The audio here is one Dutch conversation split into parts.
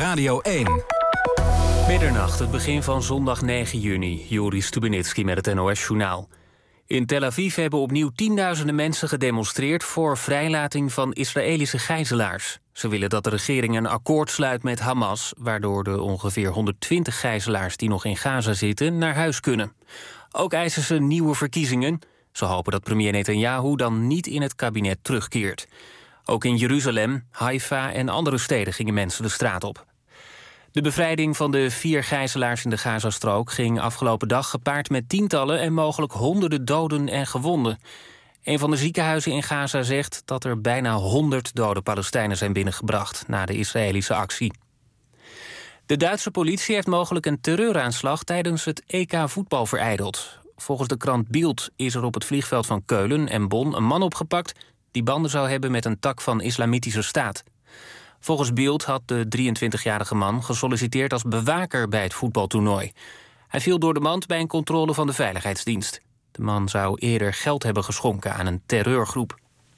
Radio 1. Middernacht, het begin van zondag 9 juni. Joris Stubenitski met het NOS-journaal. In Tel Aviv hebben opnieuw tienduizenden mensen gedemonstreerd voor vrijlating van Israëlische gijzelaars. Ze willen dat de regering een akkoord sluit met Hamas, waardoor de ongeveer 120 gijzelaars die nog in Gaza zitten naar huis kunnen. Ook eisen ze nieuwe verkiezingen. Ze hopen dat premier Netanyahu dan niet in het kabinet terugkeert. Ook in Jeruzalem, Haifa en andere steden gingen mensen de straat op. De bevrijding van de 4 gijzelaars in de Gazastrook ging afgelopen dag gepaard met tientallen en mogelijk honderden doden en gewonden. Een van de ziekenhuizen in Gaza zegt dat er bijna 100 dode Palestijnen zijn binnengebracht na de Israëlische actie. De Duitse politie heeft mogelijk een terreuraanslag tijdens het EK voetbal verijdeld. Volgens de krant Bild is er op het vliegveld van Keulen en Bonn een man opgepakt die banden zou hebben met een tak van Islamitische Staat. Volgens Bild had de 23-jarige man gesolliciteerd als bewaker bij het voetbaltoernooi. Hij viel door de mand bij een controle van de veiligheidsdienst. De man zou eerder geld hebben geschonken aan een terreurgroep.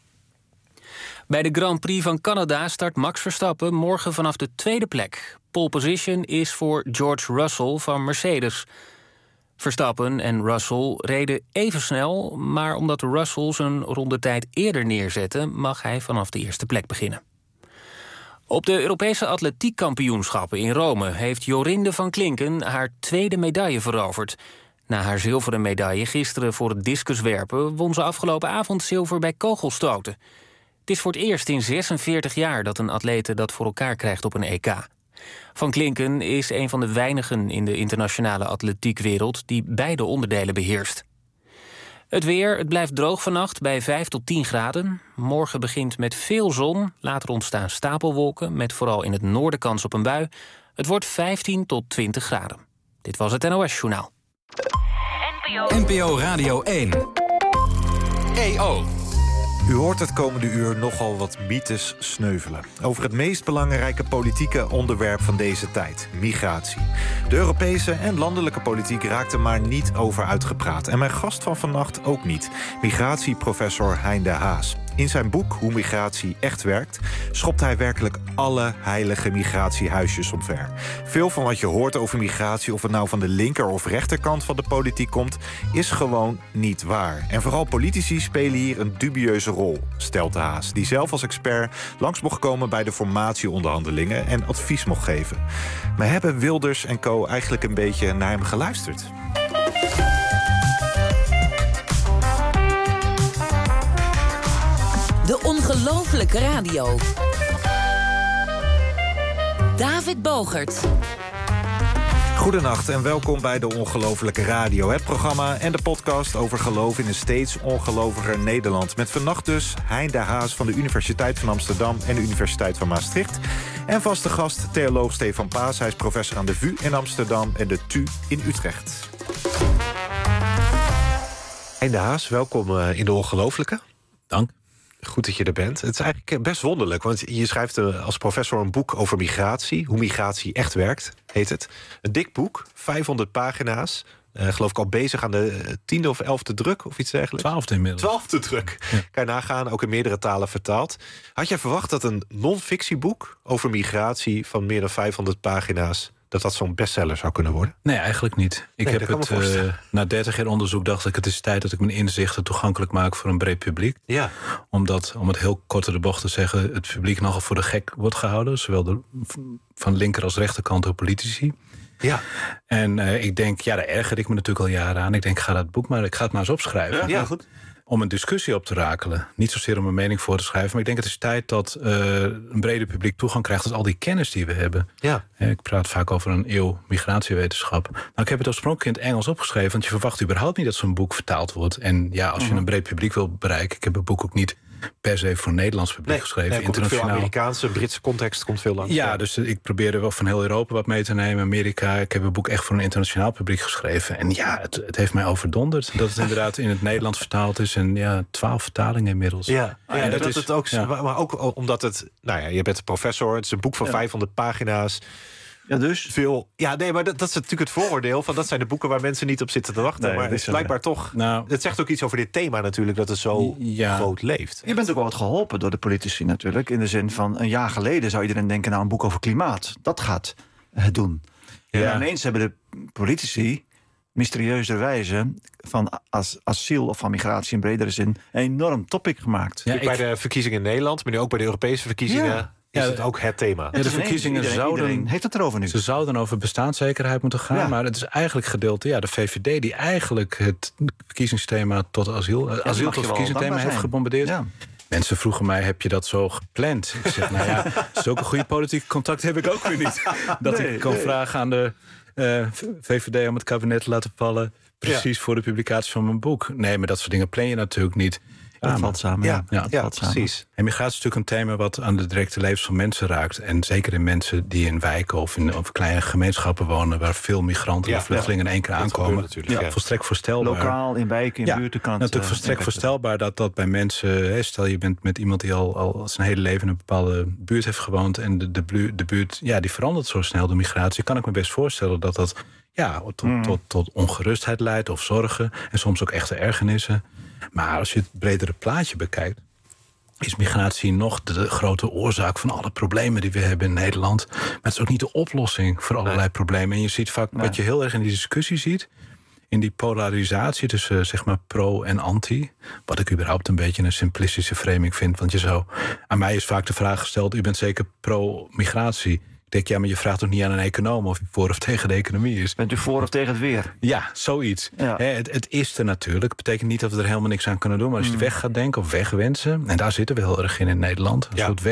Bij de Grand Prix van Canada start Max Verstappen morgen vanaf de tweede plek. Pole position is voor George Russell van Mercedes. Verstappen en Russell reden even snel, maar omdat Russell zijn rondetijd eerder neerzette, mag hij vanaf de eerste plek beginnen. Op de Europese atletiekkampioenschappen in Rome heeft Jorinde van Klinken haar tweede medaille veroverd. Na haar zilveren medaille gisteren voor het discuswerpen won ze afgelopen avond zilver bij kogelstoten. Het is voor het eerst in 46 jaar dat een atlete dat voor elkaar krijgt op een EK. Van Klinken is een van de weinigen in de internationale atletiekwereld die beide onderdelen beheerst. Het weer, het blijft droog vannacht bij 5 tot 10 graden. Morgen begint met veel zon, later ontstaan stapelwolken met vooral in het noorden kans op een bui. Het wordt 15 tot 20 graden. Dit was het NOS-journaal. NPO Radio 1. EO. U hoort het komende uur nogal wat mythes sneuvelen over het meest belangrijke politieke onderwerp van deze tijd: migratie. De Europese en landelijke politiek raakt er maar niet over uitgepraat. En mijn gast van vannacht ook niet. Migratieprofessor Hein de Haas. In zijn boek Hoe migratie echt werkt schopt hij werkelijk alle heilige migratiehuisjes omver. Veel van wat je hoort over migratie, of het nou van de linker- of rechterkant van de politiek komt, is gewoon niet waar. En vooral politici spelen hier een dubieuze rol, stelt de Haas, die zelf als expert langs mocht komen bij de formatieonderhandelingen en advies mocht geven. Maar hebben Wilders en co. eigenlijk een beetje naar hem geluisterd? De Ongelofelijke Radio. David Bogert. Goedenacht en welkom bij de Ongelofelijke Radio. Het programma en de podcast over geloof in een steeds ongeloviger Nederland. Met vannacht dus Hein de Haas van de Universiteit van Amsterdam en de Universiteit van Maastricht. En vaste gast theoloog Stefan Paas. Hij is professor aan de VU in Amsterdam en de TU in Utrecht. Hein de Haas, welkom in de Ongelofelijke. Dank. Goed dat je er bent. Het is eigenlijk best wonderlijk, want je schrijft als professor een boek over migratie. Hoe migratie echt werkt, heet het. Een dik boek, 500 pagina's. Geloof ik al bezig aan de 10e of 11e druk of iets dergelijks. 12e inmiddels. 12e druk. Ja. Kan je nagaan, ook in meerdere talen vertaald. Had jij verwacht dat een non-fictieboek over migratie van meer dan 500 pagina's... dat zo'n bestseller zou kunnen worden? Nee, eigenlijk niet. Ik heb het na 30 jaar onderzoek dacht ik, het is tijd dat ik mijn inzichten toegankelijk maak voor een breed publiek. Ja. Omdat, om het heel kort de bocht te zeggen, het publiek nogal voor de gek wordt gehouden. Zowel van linker als rechterkant door politici. Ja. En ik denk, ja, daar erger ik me natuurlijk al jaren aan. Ik denk, ik ga het maar eens opschrijven. Ja, goed. Om een discussie op te rakelen. Niet zozeer om een mening voor te schrijven, maar ik denk het is tijd dat een breder publiek toegang krijgt tot al die kennis die we hebben. Ja. Ik praat vaak over een eeuw migratiewetenschap. Nou, ik heb het oorspronkelijk in het Engels opgeschreven, want je verwacht überhaupt niet dat zo'n boek vertaald wordt. En ja, als je een breed publiek wil bereiken, ik heb het boek ook niet per se voor een Nederlands publiek geschreven. Nee, internationaal. Veel Amerikaanse, Britse context komt veel langs. Ja, dus ik probeerde wel van heel Europa wat mee te nemen. Amerika, ik heb het boek echt voor een internationaal publiek geschreven. En ja, het heeft mij overdonderd dat het inderdaad in het Nederlands vertaald is. En ja, 12 vertalingen inmiddels. Ja, en dat is het ook. Ja. Maar ook omdat het, nou ja, je bent professor. Het is een boek van 500 pagina's. Ja, dus? veel... Ja, nee, maar dat is natuurlijk het vooroordeel van dat zijn de boeken waar mensen niet op zitten te wachten. Nee, maar het is blijkbaar toch... Nou, het zegt ook iets over dit thema natuurlijk, dat het zo groot leeft. Je bent ook wel wat geholpen door de politici natuurlijk. In de zin van, een jaar geleden zou iedereen denken... nou, een boek over klimaat, dat gaat het doen. Ja. En ineens hebben de politici mysterieuze van asiel of van migratie in bredere zin... een enorm topic gemaakt. Ja, Bij de verkiezingen in Nederland, maar nu ook bij de Europese verkiezingen... Ja. is het ook het thema. Ja, de verkiezingen iedereen heeft het erover nu. Ze zouden over bestaanszekerheid moeten gaan. Ja. Maar het is eigenlijk gedeelte... de VVD die eigenlijk het verkiezingsthema tot asiel tot verkiezingsthema heeft gebombardeerd. Ja. Mensen vroegen mij, heb je dat zo gepland? Ik zeg, nou ja, zulke goede politieke contact heb ik ook weer niet. Dat ik kan vragen aan de VVD om het kabinet te laten vallen... precies voor de publicatie van mijn boek. Nee, maar dat soort dingen plan je natuurlijk niet. Dat valt samen. Ja, precies. En migratie is natuurlijk een thema wat aan de directe levens van mensen raakt. En zeker in mensen die in wijken of in kleine gemeenschappen wonen... waar veel migranten en vluchtelingen in één keer aankomen. Volstrekt voorstelbaar. Lokaal, in wijken, in buurten kan het... natuurlijk volstrekt voorstelbaar dat bij mensen... stel je bent met iemand die al zijn hele leven in een bepaalde buurt heeft gewoond... en de buurt die verandert zo snel door migratie... kan ik me best voorstellen dat tot ongerustheid leidt of zorgen... en soms ook echte ergernissen... Maar als je het bredere plaatje bekijkt... is migratie nog de grote oorzaak van alle problemen die we hebben in Nederland. Maar het is ook niet de oplossing voor allerlei problemen. En je ziet vaak wat je heel erg in die discussie ziet... in die polarisatie tussen zeg maar pro en anti... wat ik überhaupt een beetje een simplistische framing vind. Want aan mij is vaak de vraag gesteld... u bent zeker pro-migratie... Ik denk, maar je vraagt toch niet aan een econoom of hij voor of tegen de economie is. Bent u voor of tegen het weer? Ja, zoiets. Ja. Het is er natuurlijk. Het betekent niet dat we er helemaal niks aan kunnen doen. Maar als je het weg gaat denken of wegwensen... en daar zitten we heel erg in Nederland. Een soort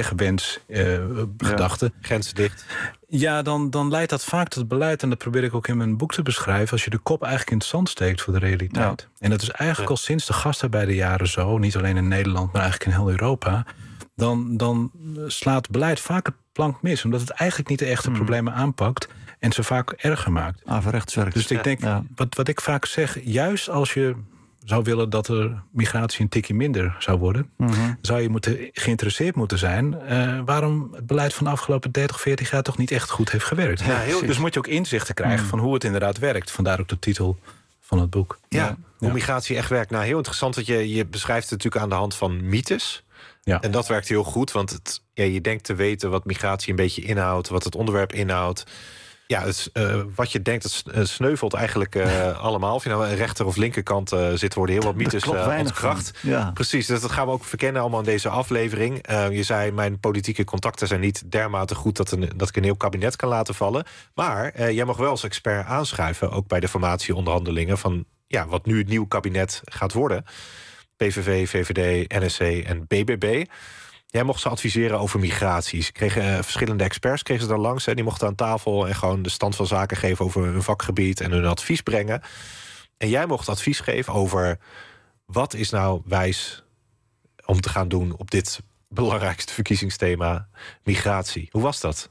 wegwensgedachte. Grenzen dicht. Ja, dan leidt dat vaak tot beleid. En dat probeer ik ook in mijn boek te beschrijven. Als je de kop eigenlijk in het zand steekt voor de realiteit. Ja. En dat is eigenlijk al sinds de gastarbeiterjaren zo. Niet alleen in Nederland, maar eigenlijk in heel Europa. Dan slaat beleid vaak het plank mis. Omdat het eigenlijk niet de echte problemen aanpakt. En ze vaak erger maakt. Averechts werkt. Dus ik denk, wat ik vaak zeg... juist als je zou willen dat er migratie een tikje minder zou worden... zou je geïnteresseerd moeten zijn... waarom het beleid van de afgelopen 30, 40 jaar... toch niet echt goed heeft gewerkt. Ja, dus moet je ook inzichten krijgen van hoe het inderdaad werkt. Vandaar ook de titel van het boek. Ja, hoe migratie echt werkt. Nou, heel interessant dat je beschrijft het natuurlijk aan de hand van mythes... Ja. En dat werkt heel goed, want je denkt te weten wat migratie een beetje inhoudt... wat het onderwerp inhoudt. Ja, wat je denkt, dat sneuvelt eigenlijk allemaal. Of je nou aan de rechter of linkerkant zit, worden heel wat mythes ontkracht. Ja. Precies, dat gaan we ook verkennen allemaal in deze aflevering. Je zei, mijn politieke contacten zijn niet dermate goed... dat ik een heel kabinet kan laten vallen. Maar jij mag wel als expert aanschuiven... ook bij de formatieonderhandelingen van wat nu het nieuwe kabinet gaat worden... PVV, VVD, NSC en BBB. Jij mocht ze adviseren over migraties. Verschillende experts kregen ze daar langs. Die mochten aan tafel en gewoon de stand van zaken geven... over hun vakgebied en hun advies brengen. En jij mocht advies geven over... wat is nou wijs om te gaan doen op dit belangrijkste verkiezingsthema... migratie. Hoe was dat?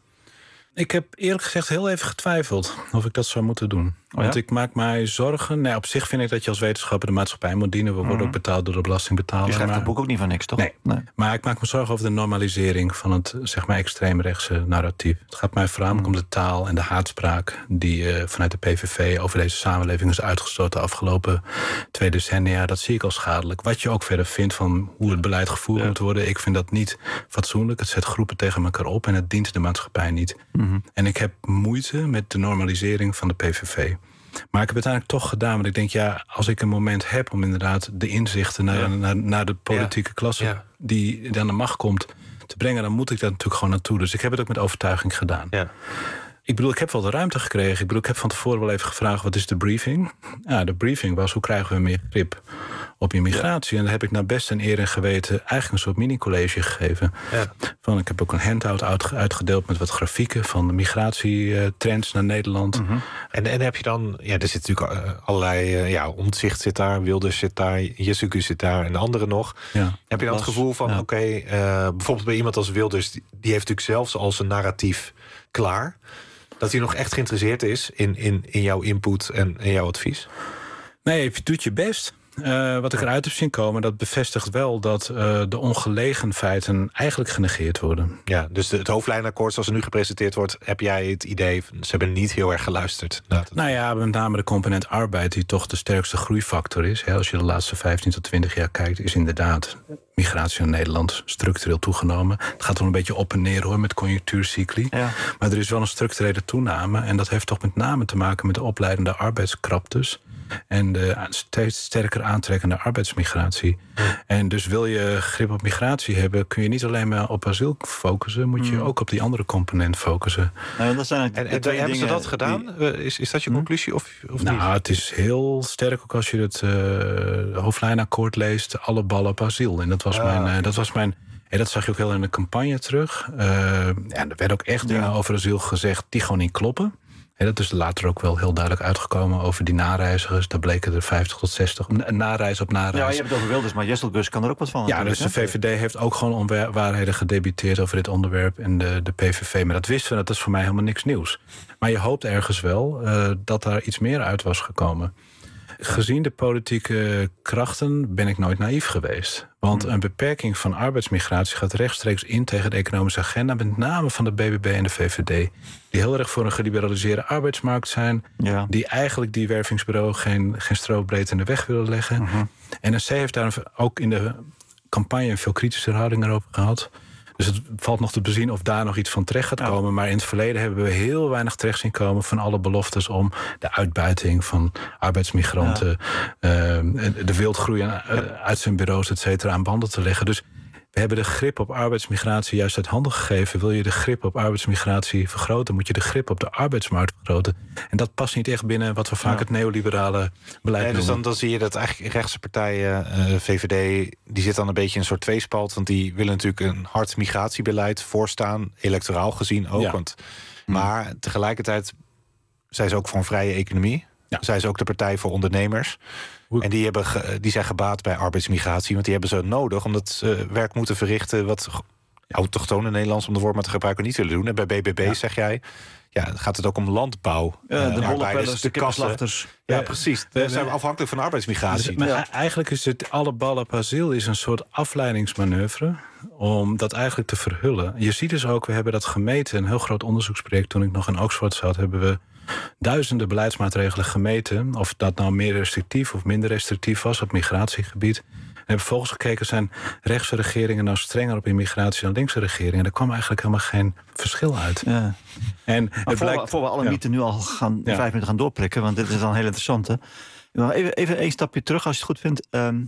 Ik heb eerlijk gezegd heel even getwijfeld of ik dat zou moeten doen. Want ik maak mij zorgen. Nee, op zich vind ik dat je als wetenschapper de maatschappij moet dienen. We worden ook betaald door de belastingbetaler. Je schrijft het boek ook niet van niks, toch? Nee. Maar ik maak me zorgen over de normalisering van het extreemrechtse narratief. Het gaat mij voornamelijk om de taal en de haatspraak... die vanuit de PVV over deze samenleving is uitgestoten de afgelopen 2 decennia. Dat zie ik als schadelijk. Wat je ook verder vindt van hoe het beleid gevoerd moet worden... ik vind dat niet fatsoenlijk. Het zet groepen tegen elkaar op en het dient de maatschappij niet. En ik heb moeite met de normalisering van de PVV. Maar ik heb het uiteindelijk toch gedaan. Want ik denk, als ik een moment heb om inderdaad de inzichten... naar de politieke klasse die aan de macht komt te brengen... dan moet ik daar natuurlijk gewoon naartoe. Dus ik heb het ook met overtuiging gedaan. Ja. Ik bedoel, ik heb wel de ruimte gekregen. Ik heb van tevoren wel even gevraagd, wat is de briefing? Ja, de briefing was, hoe krijgen we meer grip op immigratie? En daar heb ik naar best en eer en geweten eigenlijk een soort mini-college gegeven. Ja. Ik heb ook een handout uitgedeeld met wat grafieken... van de migratietrends naar Nederland. En heb je dan... er zit natuurlijk allerlei... Omtzigt zit daar, Wilders zit daar... Jesugu zit daar en anderen nog. Ja. Heb je dan het gevoel van, bijvoorbeeld bij iemand als Wilders... die heeft natuurlijk zelfs al zijn narratief klaar... dat hij nog echt geïnteresseerd is in jouw input en jouw advies? Nee, je doet je best. Wat ik eruit heb zien komen, dat bevestigt wel dat de ongelegen feiten eigenlijk genegeerd worden. Ja, dus het hoofdlijnenakkoord zoals het nu gepresenteerd wordt, heb jij het idee, ze hebben niet heel erg geluisterd? Nou ja, met name de component arbeid, die toch de sterkste groeifactor is. Als je de laatste 15 tot 20 jaar kijkt, is inderdaad migratie naar Nederland structureel toegenomen. Het gaat wel een beetje op en neer hoor, met conjunctuurcycli. Ja. Maar er is wel een structurele toename. En dat heeft toch met name te maken met de opleidende arbeidskraptes en de steeds sterker aantrekkende arbeidsmigratie. En dus wil je grip op migratie hebben, kun je niet alleen maar op asiel focussen, moet je ook op die andere component focussen. Nou, dat zijn hebben ze dat gedaan? Is dat je conclusie of niet? Nou, het is heel sterk ook als je het hoofdlijnakkoord leest, alle ballen op asiel. En dat was mijn en dat zag je ook heel in de campagne terug. En er werden ook echt dingen over asiel gezegd die gewoon niet kloppen. En dat is later ook wel heel duidelijk uitgekomen over die nareizigers. Daar bleken er 50 tot 60 nareis op nareis. Ja, je hebt het over Wilders, maar Jesselgus kan er ook wat van. Ja, dus de VVD heeft ook gewoon onwaarheden gedebiteerd over dit onderwerp. En de PVV, maar dat wisten we, dat is voor mij helemaal niks nieuws. Maar je hoopt ergens wel dat daar iets meer uit was gekomen. Gezien de politieke krachten ben ik nooit naïef geweest. Want een beperking van arbeidsmigratie gaat rechtstreeks in tegen de economische agenda, met name van de BBB en de VVD. Die heel erg voor een geliberaliseerde arbeidsmarkt zijn. Ja. Die eigenlijk die wervingsbureau geen strobreedte in de weg willen leggen. NSC heeft daar ook in de campagne een veel kritische houding erover gehad. Dus het valt nog te bezien of daar nog iets van terecht gaat komen. Maar in het verleden hebben we heel weinig terecht zien komen van alle beloftes om de uitbuiting van arbeidsmigranten, de wildgroei uit zijn bureaus, et cetera, aan banden te leggen. Dus we hebben de grip op arbeidsmigratie juist uit handen gegeven. Wil je de grip op arbeidsmigratie vergroten, moet je de grip op de arbeidsmarkt vergroten. En dat past niet echt binnen wat we vaak het neoliberale beleid noemen. Dus dan zie je dat eigenlijk rechtse partijen, VVD, die zit dan een beetje in een soort tweespalt. Want die willen natuurlijk een hard migratiebeleid voorstaan, electoraal gezien ook. Ja. Maar tegelijkertijd zijn ze ook voor een vrije economie. Ja. Zij is ook de partij voor ondernemers. En die zijn gebaat bij arbeidsmigratie. Want die hebben ze nodig omdat ze werk moeten verrichten wat autochtone Nederlands, om de woord maar te gebruiken, niet willen doen. En bij BBB zeg jij, gaat het ook om landbouw. De bollenpellers, de kippenslachters. Ja, precies. We zijn afhankelijk van arbeidsmigratie. Dus, maar eigenlijk is het alle ballen op asiel is een soort afleidingsmanoeuvre om dat eigenlijk te verhullen. Je ziet dus ook, we hebben dat gemeten, een heel groot onderzoeksproject. Toen ik nog in Oxford zat, hebben we duizenden beleidsmaatregelen gemeten, of dat nou meer restrictief of minder restrictief was op migratiegebied. En hebben vervolgens gekeken, zijn rechtse regeringen nou strenger op immigratie dan linkse regeringen? Daar kwam eigenlijk helemaal geen verschil uit. Ja. En voor we alle mythen nu al 5 minuten gaan doorprikken, want dit is dan heel interessant. Hè? Even één stapje terug, als je het goed vindt.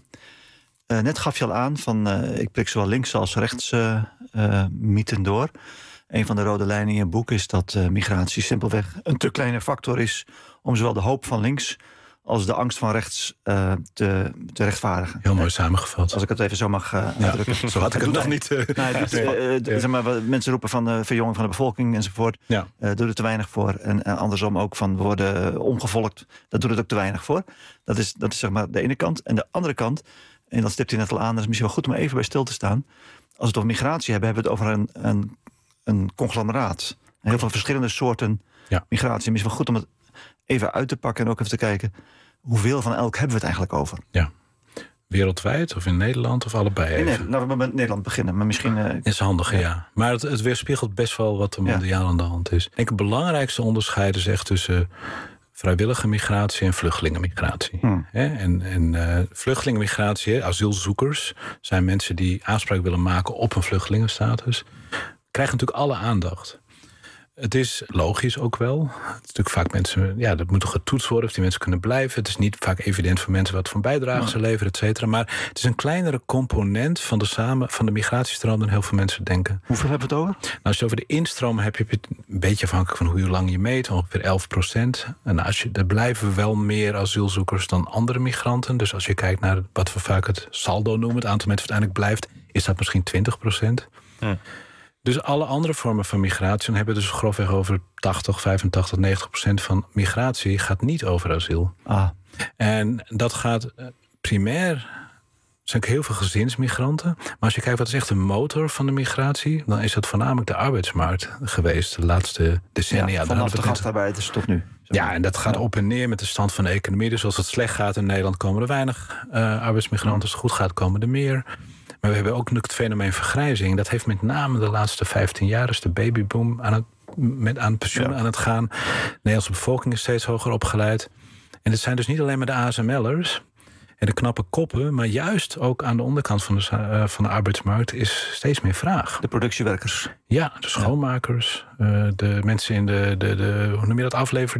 Net gaf je al aan van ik prik zowel links als rechts mythen door. Een van de rode lijnen in je boek is dat migratie simpelweg een te kleine factor is om zowel de hoop van links als de angst van rechts te rechtvaardigen. Heel mooi samengevat. Als ik het even zo mag uitdrukken. Zo had ik het nog niet. Zeg maar, mensen roepen van verjonging van de bevolking enzovoort. Ja. Doet er te weinig voor. En andersom ook van we worden omgevolkt. Dat doet het ook te weinig voor. Dat is zeg maar de ene kant. En de andere kant, en dat stipt hij net al aan, dat is misschien wel goed om even bij stil te staan. Als we het over migratie hebben we het over een conglomeraat. Heel veel verschillende soorten migratie. Misschien wel goed om het even uit te pakken en ook even te kijken, hoeveel van elk hebben we het eigenlijk over? Ja. Wereldwijd of in Nederland of allebei even? Nou, we met Nederland beginnen, maar misschien is handig, ja. Maar het weerspiegelt best wel wat er mondiaal aan de hand is. Ik denk het belangrijkste onderscheid is echt tussen vrijwillige migratie en vluchtelingenmigratie. En vluchtelingenmigratie, asielzoekers, zijn mensen die aanspraak willen maken op een vluchtelingenstatus, krijgen natuurlijk alle aandacht. Het is logisch ook wel. Het is natuurlijk vaak mensen, dat moet toch getoetst worden of die mensen kunnen blijven. Het is niet vaak evident voor mensen wat voor bijdrage ze leveren, et cetera. Maar het is een kleinere component van de migratiestroom dan heel veel mensen denken. Hoeveel hebben we het over? Nou, als je over de instroom hebt, heb je het een beetje afhankelijk van hoe lang je meet, ongeveer 11%. En er blijven wel meer asielzoekers dan andere migranten. Dus als je kijkt naar wat we vaak het saldo noemen, het aantal mensen dat uiteindelijk blijft, is dat misschien 20%. Ja. Dus alle andere vormen van migratie, dan hebben we dus grofweg over 80, 85, 90% van migratie gaat niet over asiel. En dat gaat primair, zijn ook heel veel gezinsmigranten. Maar als je kijkt wat is echt een motor van de migratie, dan is dat voornamelijk de arbeidsmarkt geweest de laatste decennia. Vanaf de gastarbeiders tot nu. Ja, en dat gaat op en neer met de stand van de economie. Dus als het slecht gaat in Nederland komen er weinig arbeidsmigranten. Als het goed gaat komen er meer. Maar we hebben ook het fenomeen vergrijzing. Dat heeft met name de laatste 15 jaar... is de babyboom aan pensioen aan het gaan. De Nederlandse bevolking is steeds hoger opgeleid. En het zijn dus niet alleen maar de ASML'ers... en de knappe koppen, maar juist ook aan de onderkant van de arbeidsmarkt is steeds meer vraag. De productiewerkers. Ja, de schoonmakers, de mensen in de hoe noem je dat,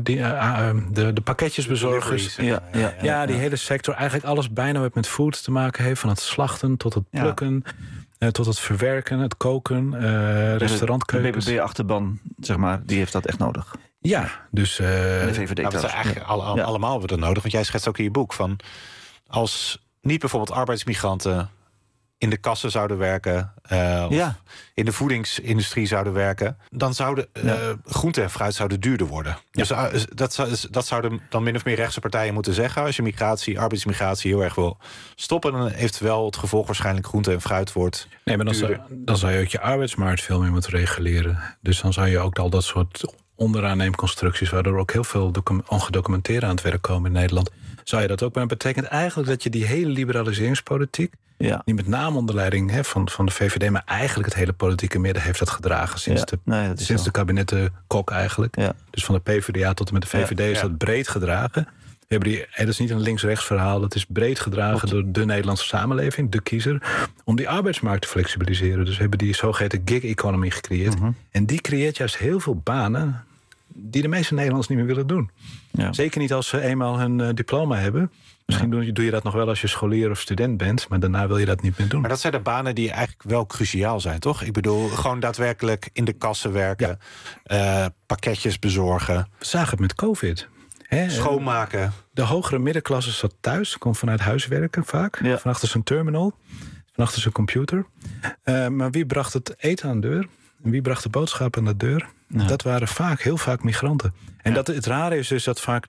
de pakketjesbezorgers. Ja, die hele sector, eigenlijk alles bijna wat met food te maken heeft, van het slachten tot het plukken, tot het verwerken, het koken, restaurantkeukens. De BBB-achterban, zeg maar, die heeft dat echt nodig. Ja, dus de VVD dat is eigenlijk allemaal hebben we dat nodig, want jij schetst ook in je boek van... Als niet bijvoorbeeld arbeidsmigranten in de kassen zouden werken... of in de voedingsindustrie zouden werken... dan zouden groente en fruit zouden duurder worden. Ja. Dus dat zouden dan min of meer rechtse partijen moeten zeggen. Als je arbeidsmigratie heel erg wil stoppen... dan heeft wel het gevolg waarschijnlijk groente en fruit wordt duurder. Dan zou je ook je arbeidsmarkt veel meer moeten reguleren. Dus dan zou je ook al dat soort onderaanneemconstructies... waardoor ook heel veel ongedocumenteerden aan het werk komen in Nederland... zou je dat ook. Maar dat betekent eigenlijk dat je die hele liberaliseringspolitiek... die met name onder leiding van de VVD... maar eigenlijk het hele politieke midden heeft dat gedragen... sinds de kabinetten Kok eigenlijk. Ja. Dus van de PvdA tot en met de VVD is dat breed gedragen. Dat is niet een links-rechts verhaal. Dat is breed gedragen door de Nederlandse samenleving, de kiezer... om die arbeidsmarkt te flexibiliseren. Dus we hebben die zogeheten gig-economy gecreëerd. Mm-hmm. En die creëert juist heel veel banen... die de meeste Nederlanders niet meer willen doen. Ja. Zeker niet als ze eenmaal hun diploma hebben. Misschien doe je dat nog wel als je scholier of student bent... maar daarna wil je dat niet meer doen. Maar dat zijn de banen die eigenlijk wel cruciaal zijn, toch? Ik bedoel, gewoon daadwerkelijk in de kassen werken... pakketjes bezorgen. We zagen het met COVID. Schoonmaken. De hogere middenklasse zat thuis, komt vanuit huiswerken vaak. Ja. Van achter zijn terminal, van achter zijn computer. Maar wie bracht het eten aan de deur? En wie bracht de boodschap aan de deur? Ja. Dat waren heel vaak migranten. En het rare is dus dat vaak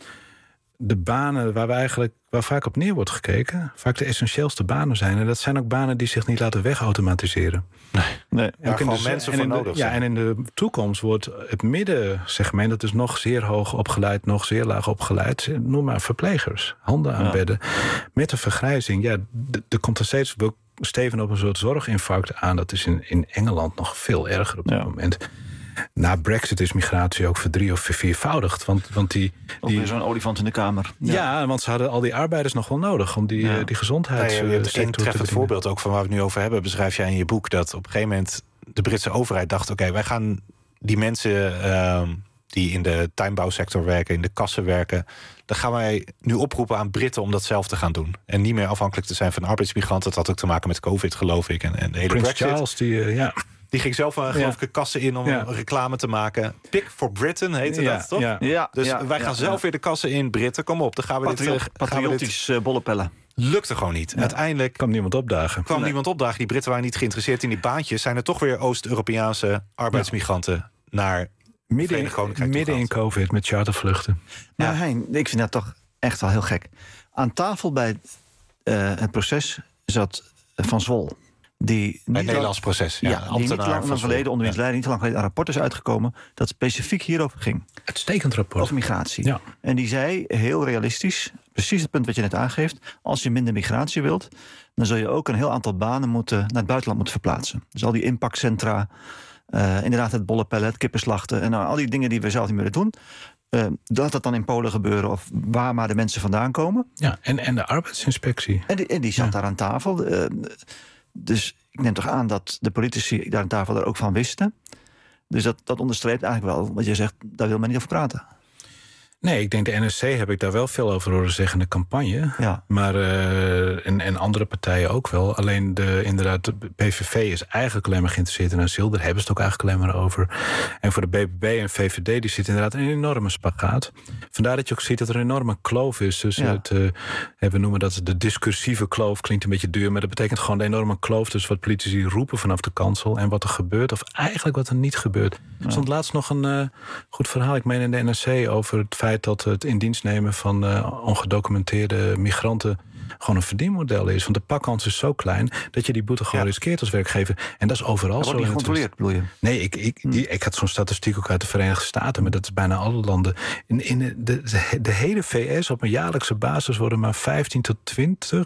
de banen waar vaak op neer wordt gekeken... vaak de essentieelste banen zijn. En dat zijn ook banen die zich niet laten wegautomatiseren. Nee. Waar gewoon mensen voor nodig zijn. Ja, en in de toekomst wordt het middensegment... dat is nog zeer hoog opgeleid, nog zeer laag opgeleid... noem maar verplegers, handen aan bedden. Met de vergrijzing, er komt er steeds... steven op een soort zorginfarct aan. Dat is in Engeland nog veel erger op dit moment. Na Brexit is migratie ook 3- of 4-voudigd. Want die weer zo'n olifant in de kamer. Ja, want ze hadden al die arbeiders nog wel nodig... om die gezondheidssector te het voorbeeld ook van waar we het nu over hebben... beschrijf jij in je boek dat op een gegeven moment... de Britse overheid dacht... oké, wij gaan die mensen die in de tuinbouwsector werken... in de kassen werken... dan gaan wij nu oproepen aan Britten om dat zelf te gaan doen. En niet meer afhankelijk te zijn van arbeidsmigranten. Dat had ook te maken met COVID, geloof ik. En de hele Prins Brexit. Charles, die ging zelf geloof ik kassen in om reclame te maken. Pick for Britain heette dat, toch? Ja. Dus wij gaan zelf weer de kassen in. Britten, kom op. Dan gaan we patriotisch bollepellen. Lukte gewoon niet. Uiteindelijk kwam niemand opdagen. Die Britten waren niet geïnteresseerd in die baantjes. Zijn er toch weer Oost-Europese arbeidsmigranten naar midden in COVID met chartervluchten. Maar Hein, ik vind dat toch echt wel heel gek. Aan tafel bij het proces zat Van Zwol. Het Nederlands proces. Die niet lang geleden, onder wiens leiding, niet te lang geleden een rapport is uitgekomen dat specifiek hierover ging. Uitstekend rapport. Over migratie. Ja. En die zei heel realistisch, precies het punt wat je net aangeeft, als je minder migratie wilt, dan zul je ook een heel aantal banen naar het buitenland moeten verplaatsen. Dus al die impactcentra, inderdaad het bollepellen, het kippenslachten en al die dingen die we zelf niet meer doen. Dat dat dan in Polen gebeuren of waar maar de mensen vandaan komen. Ja, en de arbeidsinspectie. En die zat daar aan tafel. Dus ik neem toch aan dat de politici daar aan tafel er ook van wisten. Dus dat onderstreept eigenlijk wel wat je zegt, daar wil men niet over praten. Nee, ik denk de NSC heb ik daar wel veel over horen zeggen in de campagne. Ja. Maar, en andere partijen ook wel. Alleen de PVV is eigenlijk alleen maar geïnteresseerd in asiel. Daar hebben ze het ook eigenlijk alleen maar over. En voor de BBB en VVD die zit inderdaad een enorme spagaat. Vandaar dat je ook ziet dat er een enorme kloof is. Dus we noemen dat de discursieve kloof. Klinkt een beetje duur, maar dat betekent gewoon de enorme kloof. Dus wat politici roepen vanaf de kansel en wat er gebeurt. Of eigenlijk wat er niet gebeurt. Er stond laatst nog een goed verhaal, ik meen in de NRC, over het feit dat het in dienst nemen van ongedocumenteerde migranten gewoon een verdienmodel is. Want de pakkans is zo klein dat je die boete gewoon riskeert als werkgever. En dat is overal zo. Wordt die gecontroleerd, bedoel je? Nee, ik had zo'n statistiek ook uit de Verenigde Staten, maar dat is bijna alle landen. In de hele VS op een jaarlijkse basis worden maar 15 tot 20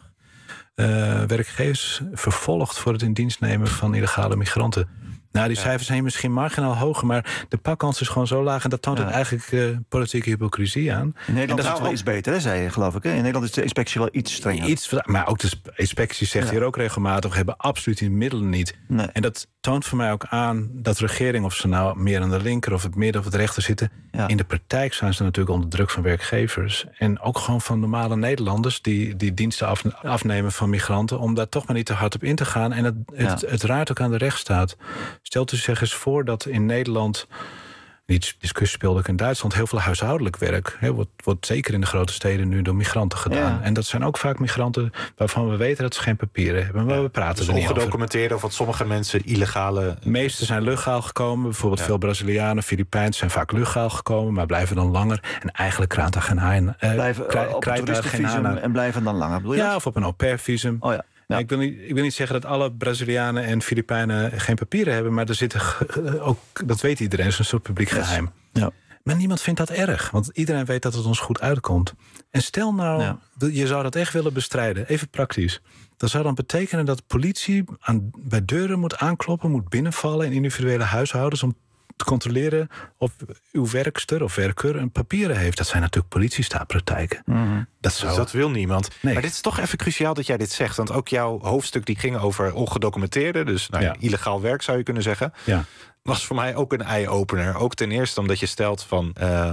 werkgevers vervolgd voor het in dienst nemen van illegale migranten. Nou, die cijfers zijn misschien marginaal hoger, maar de pakkans is gewoon zo laag. En dat toont ook eigenlijk politieke hypocrisie aan. In Nederland is het wel iets beter, hè, zei je, geloof ik. Hè? In Nederland is de inspectie wel iets strenger. Maar ook de inspectie zegt hier ook regelmatig, we hebben absoluut die middelen niet. Nee. En dat toont voor mij ook aan dat regering, of ze nou meer aan de linker of het midden of het rechter zitten, in de praktijk zijn ze natuurlijk onder druk van werkgevers. En ook gewoon van normale Nederlanders die diensten afnemen van migranten, om daar toch maar niet te hard op in te gaan. En het raart ook aan de rechtsstaat. Stelt u zich eens voor dat in Nederland, die discussie speelde ook in Duitsland, heel veel huishoudelijk werk wordt zeker in de grote steden nu door migranten gedaan. Ja. En dat zijn ook vaak migranten waarvan we weten dat ze geen papieren hebben. Maar we praten dus er niet over. Ongedocumenteerde of wat sommige mensen illegale. De meeste zijn legaal gekomen. Bijvoorbeeld veel Brazilianen, Filipijns zijn vaak legaal gekomen, maar blijven dan langer. En eigenlijk kraant daar geen haan. Blijven op een toeristenvisum en blijven dan langer, bedoel je? Ja, of op een au pair visum. Oh ja. Ja. Ik wil niet zeggen dat alle Brazilianen en Filipijnen geen papieren hebben, maar er zitten ook, dat weet iedereen, is een soort publiek geheim. Ja. Maar niemand vindt dat erg, want iedereen weet dat het ons goed uitkomt. En stel nou, je zou dat echt willen bestrijden, even praktisch. Dat zou dan betekenen dat politie bij deuren moet aankloppen, moet binnenvallen in individuele huishoudens om te controleren of uw werkster of werker een papieren heeft. Dat zijn natuurlijk politiestaatpraktijken. Mm-hmm. Dus dat wil niemand. Nee. Maar dit is toch even cruciaal dat jij dit zegt. Want ook jouw hoofdstuk die ging over ongedocumenteerde, dus illegaal werk zou je kunnen zeggen. Ja. Was voor mij ook een eye-opener. Ook ten eerste omdat je stelt van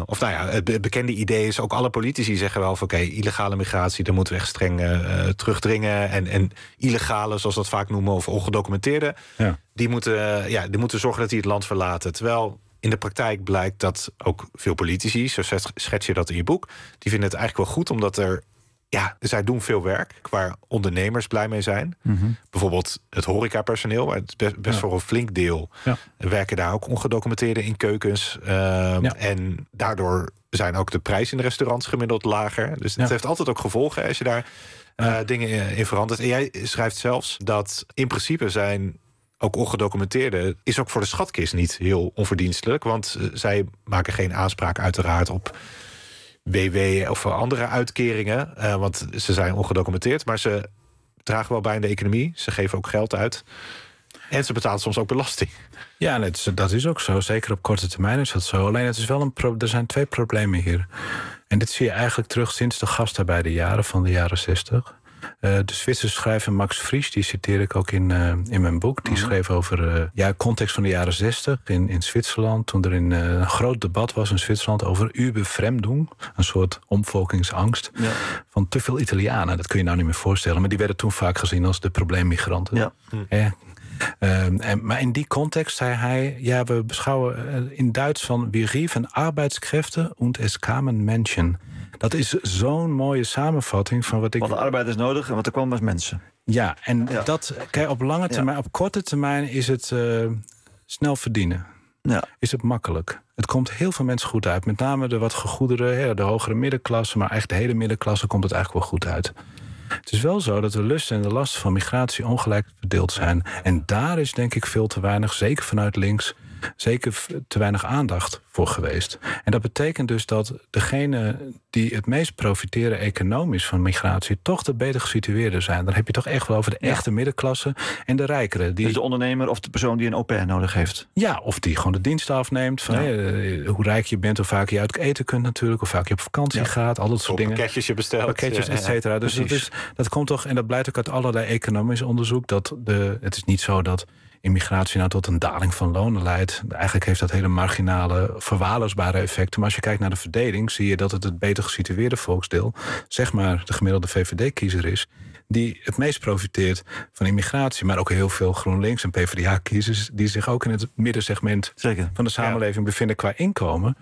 het bekende idee is, ook alle politici zeggen wel van oké, illegale migratie, daar moeten we echt streng terugdringen. En illegale, zoals we dat vaak noemen, of ongedocumenteerde, die moeten zorgen dat die het land verlaten. Terwijl in de praktijk blijkt dat ook veel politici, zo schets je dat in je boek, die vinden het eigenlijk wel goed, omdat zij doen veel werk waar ondernemers blij mee zijn. Mm-hmm. Bijvoorbeeld het horecapersoneel, waar het best voor een flink deel werken daar ook ongedocumenteerden in keukens. En daardoor zijn ook de prijzen in de restaurants gemiddeld lager. Dus het heeft altijd ook gevolgen als je daar dingen in verandert. En jij schrijft zelfs dat in principe zijn ook ongedocumenteerden is ook voor de schatkist niet heel onverdienstelijk. Want zij maken geen aanspraak uiteraard op WW of andere uitkeringen, want ze zijn ongedocumenteerd, maar ze dragen wel bij in de economie. Ze geven ook geld uit. En ze betalen soms ook belasting. Ja, dat is ook zo. Zeker op korte termijn is dat zo. Alleen het is wel er zijn twee problemen hier. En dit zie je eigenlijk terug sinds de gastarbeiterjaren van de jaren 60. De Zwitserse schrijver Max Frisch, die citeer ik ook in mijn boek. Die schreef over context van de jaren 60 in Zwitserland. Toen er een groot debat was in Zwitserland over Überfremdung. Een soort omvolkingsangst van te veel Italianen. Dat kun je nou niet meer voorstellen. Maar die werden toen vaak gezien als de probleemmigranten. Ja. Maar in die context zei hij, we beschouwen in Duits van wir riefen Arbeitskräfte und es kamen Menschen. Dat is zo'n mooie samenvatting van wat ik. Want de arbeid is nodig en wat er kwam was mensen. Ja, en dat, kijk, op lange termijn, op korte termijn is het snel verdienen. Ja. Is het makkelijk. Het komt heel veel mensen goed uit. Met name de wat gegoederen, de hogere middenklasse, maar echt de hele middenklasse komt het eigenlijk wel goed uit. Het is wel zo dat de lusten en de lasten van migratie ongelijk verdeeld zijn. En daar is denk ik veel te weinig, zeker vanuit links, zeker te weinig aandacht voor geweest. En dat betekent dus dat degene die het meest profiteren economisch van migratie toch de beter gesitueerden zijn. Dan heb je toch echt wel over de echte middenklasse en de rijkeren. Dus de ondernemer of de persoon die een au pair nodig heeft. Ja, of die gewoon de dienst afneemt. Van, hoe rijk je bent, hoe vaak je uit eten kunt natuurlijk, hoe vaak je op vakantie gaat, al dat soort dingen. Pakketjes je bestelt. Pakketjes, et cetera. Dus dat komt toch, en dat blijkt ook uit allerlei economisch onderzoek, dat het is niet zo dat immigratie nou tot een daling van lonen leidt. Eigenlijk heeft dat hele marginale, verwaarloosbare effecten. Maar als je kijkt naar de verdeling, zie je dat het beter gesitueerde volksdeel, zeg maar de gemiddelde VVD-kiezer is, die het meest profiteert van immigratie. Maar ook heel veel GroenLinks en PvdA-kiezers die zich ook in het middensegment van de samenleving bevinden qua inkomen.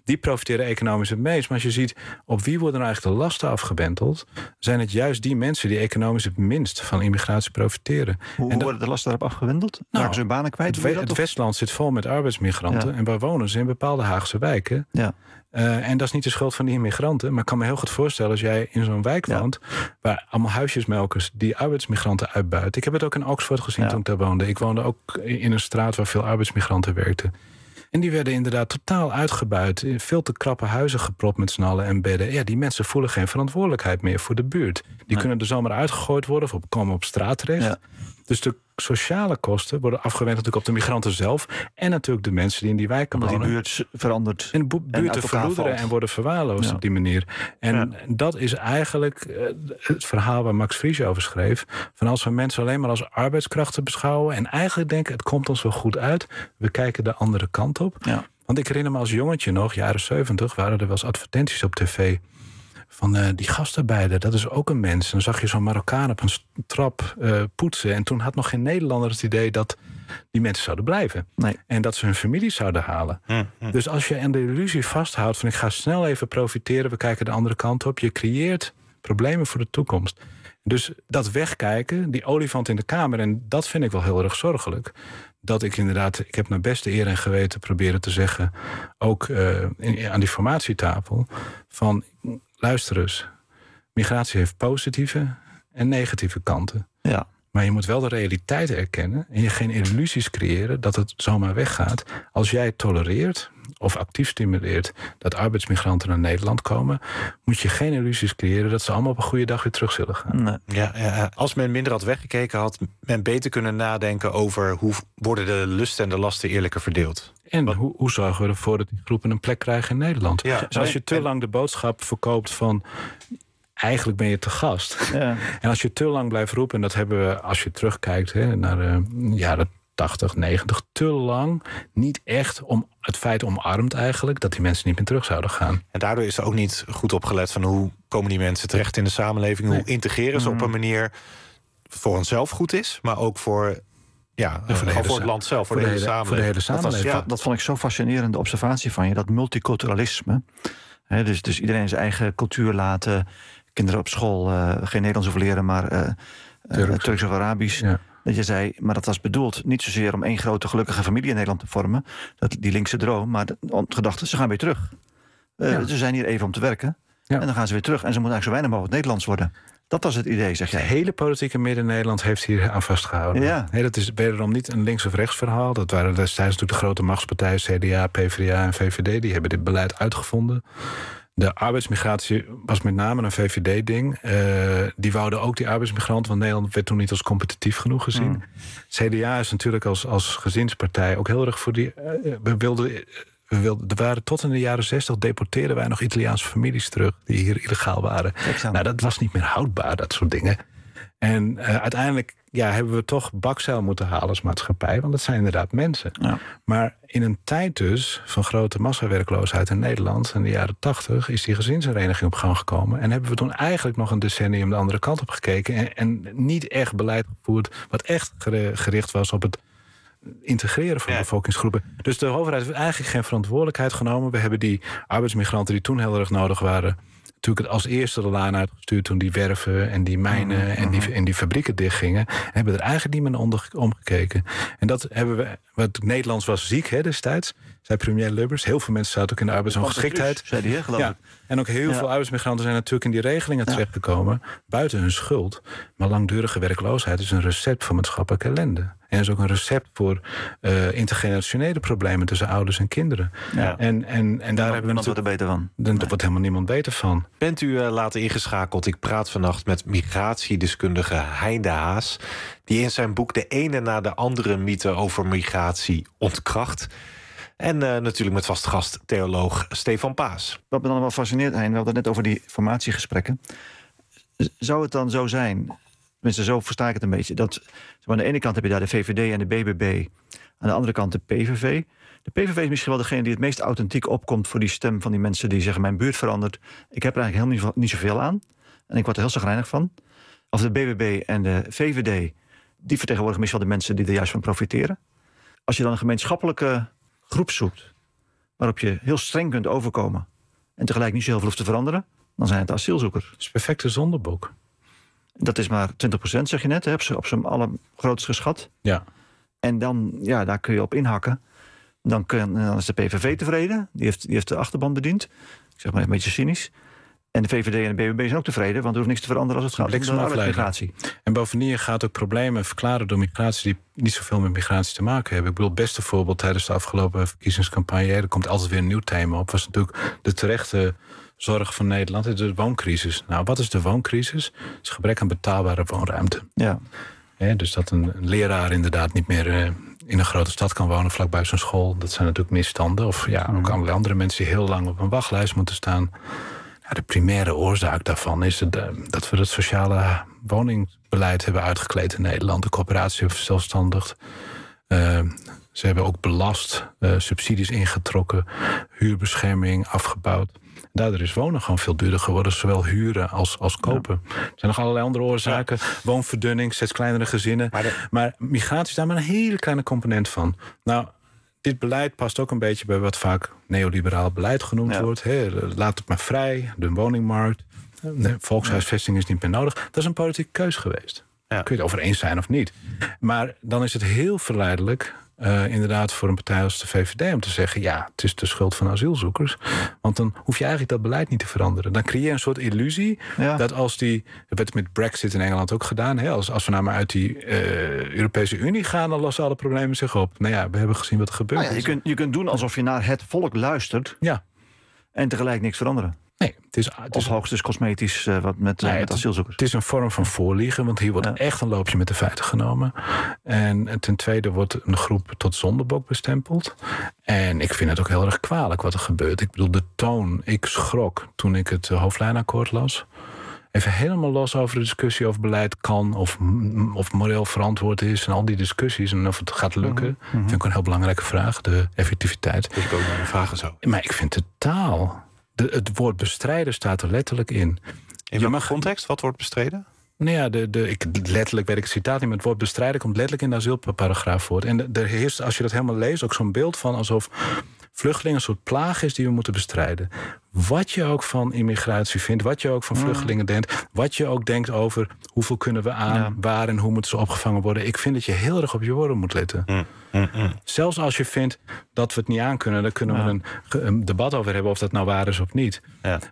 Die profiteren economisch het meest. Maar als je ziet op wie worden nou eigenlijk de lasten afgewenteld, zijn het juist die mensen die economisch het minst van immigratie profiteren. Hoe worden de lasten daarop afgewendeld? Raken ze hun banen kwijt? Het Westland zit vol met arbeidsmigranten. En waar wonen ze in bepaalde Haagse wijken. Ja. En dat is niet de schuld van die immigranten. Maar ik kan me heel goed voorstellen als jij in zo'n wijk woont, waar allemaal huisjesmelkers die arbeidsmigranten uitbuiten. Ik heb het ook in Oxford gezien toen ik daar woonde. Ik woonde ook in een straat waar veel arbeidsmigranten werkten. En die werden inderdaad totaal uitgebuit. In veel te krappe huizen gepropt met z'n allen en bedden. Ja, die mensen voelen geen verantwoordelijkheid meer voor de buurt. Die kunnen er zomaar uitgegooid worden of komen op straat terecht. Ja. Dus de sociale kosten worden afgewend natuurlijk op de migranten zelf. En natuurlijk de mensen die in die wijken wonen. Die buurt verandert. En de buurten verloederen en worden verwaarloosd op die manier. En dat is eigenlijk het verhaal waar Max Frisch over schreef. Van als we mensen alleen maar als arbeidskrachten beschouwen en eigenlijk denken het komt ons wel goed uit. We kijken de andere kant op. Ja. Want ik herinner me als jongetje nog, jaren 70, waren er wel eens advertenties op tv van die gastarbeider, dat is ook een mens. En dan zag je zo'n Marokkaan op een trap poetsen. En toen had nog geen Nederlander het idee dat die mensen zouden blijven. Nee. En dat ze hun familie zouden halen. Dus als je aan de illusie vasthoudt van ik ga snel even profiteren, we kijken de andere kant op, je creëert problemen voor de toekomst. Dus dat wegkijken, die olifant in de kamer, en dat vind ik wel heel erg zorgelijk. Dat ik inderdaad, ik heb naar beste eer en geweten proberen te zeggen, ook aan die formatietafel, van luister eens, migratie heeft positieve en negatieve kanten. Ja. Maar je moet wel de realiteit erkennen en je geen illusies creëren dat het zomaar weggaat. Als jij tolereert of actief stimuleert dat arbeidsmigranten naar Nederland komen, moet je geen illusies creëren dat ze allemaal op een goede dag weer terug zullen gaan. Nee. Ja, als men minder had weggekeken, had men beter kunnen nadenken over hoe worden de lusten en de lasten eerlijker verdeeld. En hoe zorgen we ervoor dat die groepen een plek krijgen in Nederland? Ja, dus als je te lang de boodschap verkoopt van eigenlijk ben je te gast. Ja. En als je te lang blijft roepen, en dat hebben we als je terugkijkt naar de jaren 80, 90, te lang niet echt om het feit omarmd eigenlijk dat die mensen niet meer terug zouden gaan. En daardoor is er ook niet goed op gelet van hoe komen die mensen terecht in de samenleving, hoe integreren ze op een manier voor onszelf goed is, maar ook voor voor het land zelf, voor de hele samenleving. Voor de hele samenleving. Dat vond ik zo fascinerende observatie van je, dat multiculturalisme. Dus iedereen zijn eigen cultuur laten, kinderen op school geen Nederlands hoeven leren, maar Turks of Arabisch. Ja. Dat je zei, maar dat was bedoeld niet zozeer om één grote gelukkige familie in Nederland te vormen, die linkse droom, maar de gedachte, ze gaan weer terug. Ze zijn hier even om te werken en dan gaan ze weer terug. En ze moeten eigenlijk zo weinig mogelijk Nederlands worden. Dat was het idee, zeg jij. De hele politieke midden-Nederland heeft hier aan vastgehouden. Ja. Dat is wederom niet een links- of rechtsverhaal. Dat waren destijds natuurlijk de grote machtspartijen, CDA, PvdA en VVD. Die hebben dit beleid uitgevonden. De arbeidsmigratie was met name een VVD-ding. Die wouden ook die arbeidsmigrant, want Nederland werd toen niet als competitief genoeg gezien. CDA is natuurlijk als gezinspartij ook heel erg voor die. Er waren tot in de jaren 60 deporteerden wij nog Italiaanse families terug die hier illegaal waren. Nou, dat was niet meer houdbaar, dat soort dingen. En uiteindelijk hebben we toch bakzeil moeten halen als maatschappij, want dat zijn inderdaad mensen. Ja. Maar in een tijd dus van grote massawerkloosheid in Nederland in de jaren 80 is die gezinshereniging op gang gekomen. En hebben we toen eigenlijk nog een decennium de andere kant op gekeken en niet echt beleid gevoerd wat echt gericht was op het integreren van bevolkingsgroepen. Dus de overheid heeft eigenlijk geen verantwoordelijkheid genomen. We hebben die arbeidsmigranten die toen heel erg nodig waren natuurlijk als eerste de laan uitgestuurd toen die werven en die mijnen en die fabrieken dichtgingen. Hebben er eigenlijk niet meer omgekeken. En dat hebben we, wat Nederlands was ziek destijds, zei premier Lubbers. Heel veel mensen zaten ook in de arbeidsongeschiktheid. Zei die, geloof ik. En ook heel veel arbeidsmigranten zijn natuurlijk in die regelingen terechtgekomen, buiten hun schuld. Maar langdurige werkloosheid is een recept voor maatschappelijke ellende. En is ook een recept voor intergenerationele problemen tussen ouders en kinderen. Ja. En daar hebben we natuurlijk er beter van. Daar wordt helemaal niemand beter van. Bent u later ingeschakeld? Ik praat vannacht met migratiedeskundige Hein de Haas, die in zijn boek de ene na de andere mythe over migratie ontkracht. En natuurlijk met vaste gast teoloog Stefan Paas. Wat me dan wel fascineert, Hein, we hadden het net over die formatiegesprekken. Zou het dan zo zijn, tenminste zo versta ik het een beetje, dat aan de ene kant heb je daar de VVD en de BBB, aan de andere kant de PVV. De PVV is misschien wel degene die het meest authentiek opkomt voor die stem van die mensen die zeggen, mijn buurt verandert. Ik heb er eigenlijk helemaal niet zoveel aan. En ik word er heel chagrijnig van. Of de BBB en de VVD, die vertegenwoordigen misschien wel de mensen die er juist van profiteren. Als je dan een gemeenschappelijke groep zoekt, waarop je heel streng kunt overkomen en tegelijk niet zo heel veel hoeft te veranderen, dan zijn het asielzoekers. Het is het perfecte zondebok. Dat is maar 20%, zeg je net, hè, op zijn allergrootst geschat. Ja. En dan, daar kun je op inhakken. Dan is de PVV tevreden. Die heeft de achterban bediend. Ik zeg maar een beetje cynisch. En de VVD en de BBB zijn ook tevreden, want er hoeft niks te veranderen als het gaat om de arbeidsmigratie. En bovendien gaat ook problemen verklaren door migratie die niet zoveel met migratie te maken hebben. Ik bedoel, het beste voorbeeld tijdens de afgelopen verkiezingscampagne, er komt altijd weer een nieuw thema op, was natuurlijk de terechte zorg van Nederland, de wooncrisis. Nou, wat is de wooncrisis? Het is gebrek aan betaalbare woonruimte. Ja. Dus dat een leraar inderdaad niet meer in een grote stad kan wonen vlakbij zijn school. Dat zijn natuurlijk misstanden. Of ook allerlei andere mensen die heel lang op een wachtlijst moeten staan. De primaire oorzaak daarvan is dat we het sociale woningbeleid hebben uitgekleed in Nederland. De coöperatie heeft verzelfstandigd. Ze hebben ook belast, subsidies ingetrokken, huurbescherming afgebouwd. Daardoor is wonen gewoon veel duurder geworden, zowel huren als kopen. Er zijn nog allerlei andere oorzaken. Ja. Woonverdunning, steeds kleinere gezinnen. Maar migratie is daar maar een hele kleine component van. Nou, dit beleid past ook een beetje bij wat vaak neoliberaal beleid genoemd wordt. Laat het maar vrij, de woningmarkt. Volkshuisvesting is niet meer nodig. Dat is een politieke keus geweest. Ja. Kun je het over eens zijn of niet. Maar dan is het heel verleidelijk, inderdaad voor een partij als de VVD, om te zeggen, het is de schuld van asielzoekers. Want dan hoef je eigenlijk dat beleid niet te veranderen. Dan creëer je een soort illusie dat als dat werd met Brexit in Engeland ook gedaan. Als we nou maar uit die Europese Unie gaan, dan lossen alle problemen zich op. Nou ja, we hebben gezien wat er gebeurt. Je kunt doen alsof je naar het volk luistert en tegelijk niks veranderen. Nee, het is hoogstens cosmetisch met asielzoekers. Het is een vorm van voorliegen, want hier wordt echt een loopje met de feiten genomen. En ten tweede wordt een groep tot zondebok bestempeld. En ik vind het ook heel erg kwalijk wat er gebeurt. Ik bedoel, de toon, ik schrok toen ik het hoofdlijnakkoord las. Even helemaal los over de discussie of beleid kan of moreel verantwoord is en al die discussies en of het gaat lukken. Vind ik een heel belangrijke vraag, de effectiviteit. Dus ik ook naar de vragen zo. Maar ik vind de taal, het woord bestrijden staat er letterlijk in. In welke context? Wat wordt bestreden? Nou ja, letterlijk weet ik het citaat niet, maar het woord bestrijden komt letterlijk in de asielparagraaf voor. En er heerst, als je dat helemaal leest, ook zo'n beeld van alsof vluchtelingen een soort plaag is die we moeten bestrijden. Wat je ook van immigratie vindt, wat je ook van vluchtelingen denkt, wat je ook denkt over hoeveel kunnen we aan, waar en hoe moeten ze opgevangen worden. Ik vind dat je heel erg op je woorden moet letten. Zelfs als je vindt dat we het niet aankunnen, dan kunnen we een debat over hebben of dat nou waar is of niet.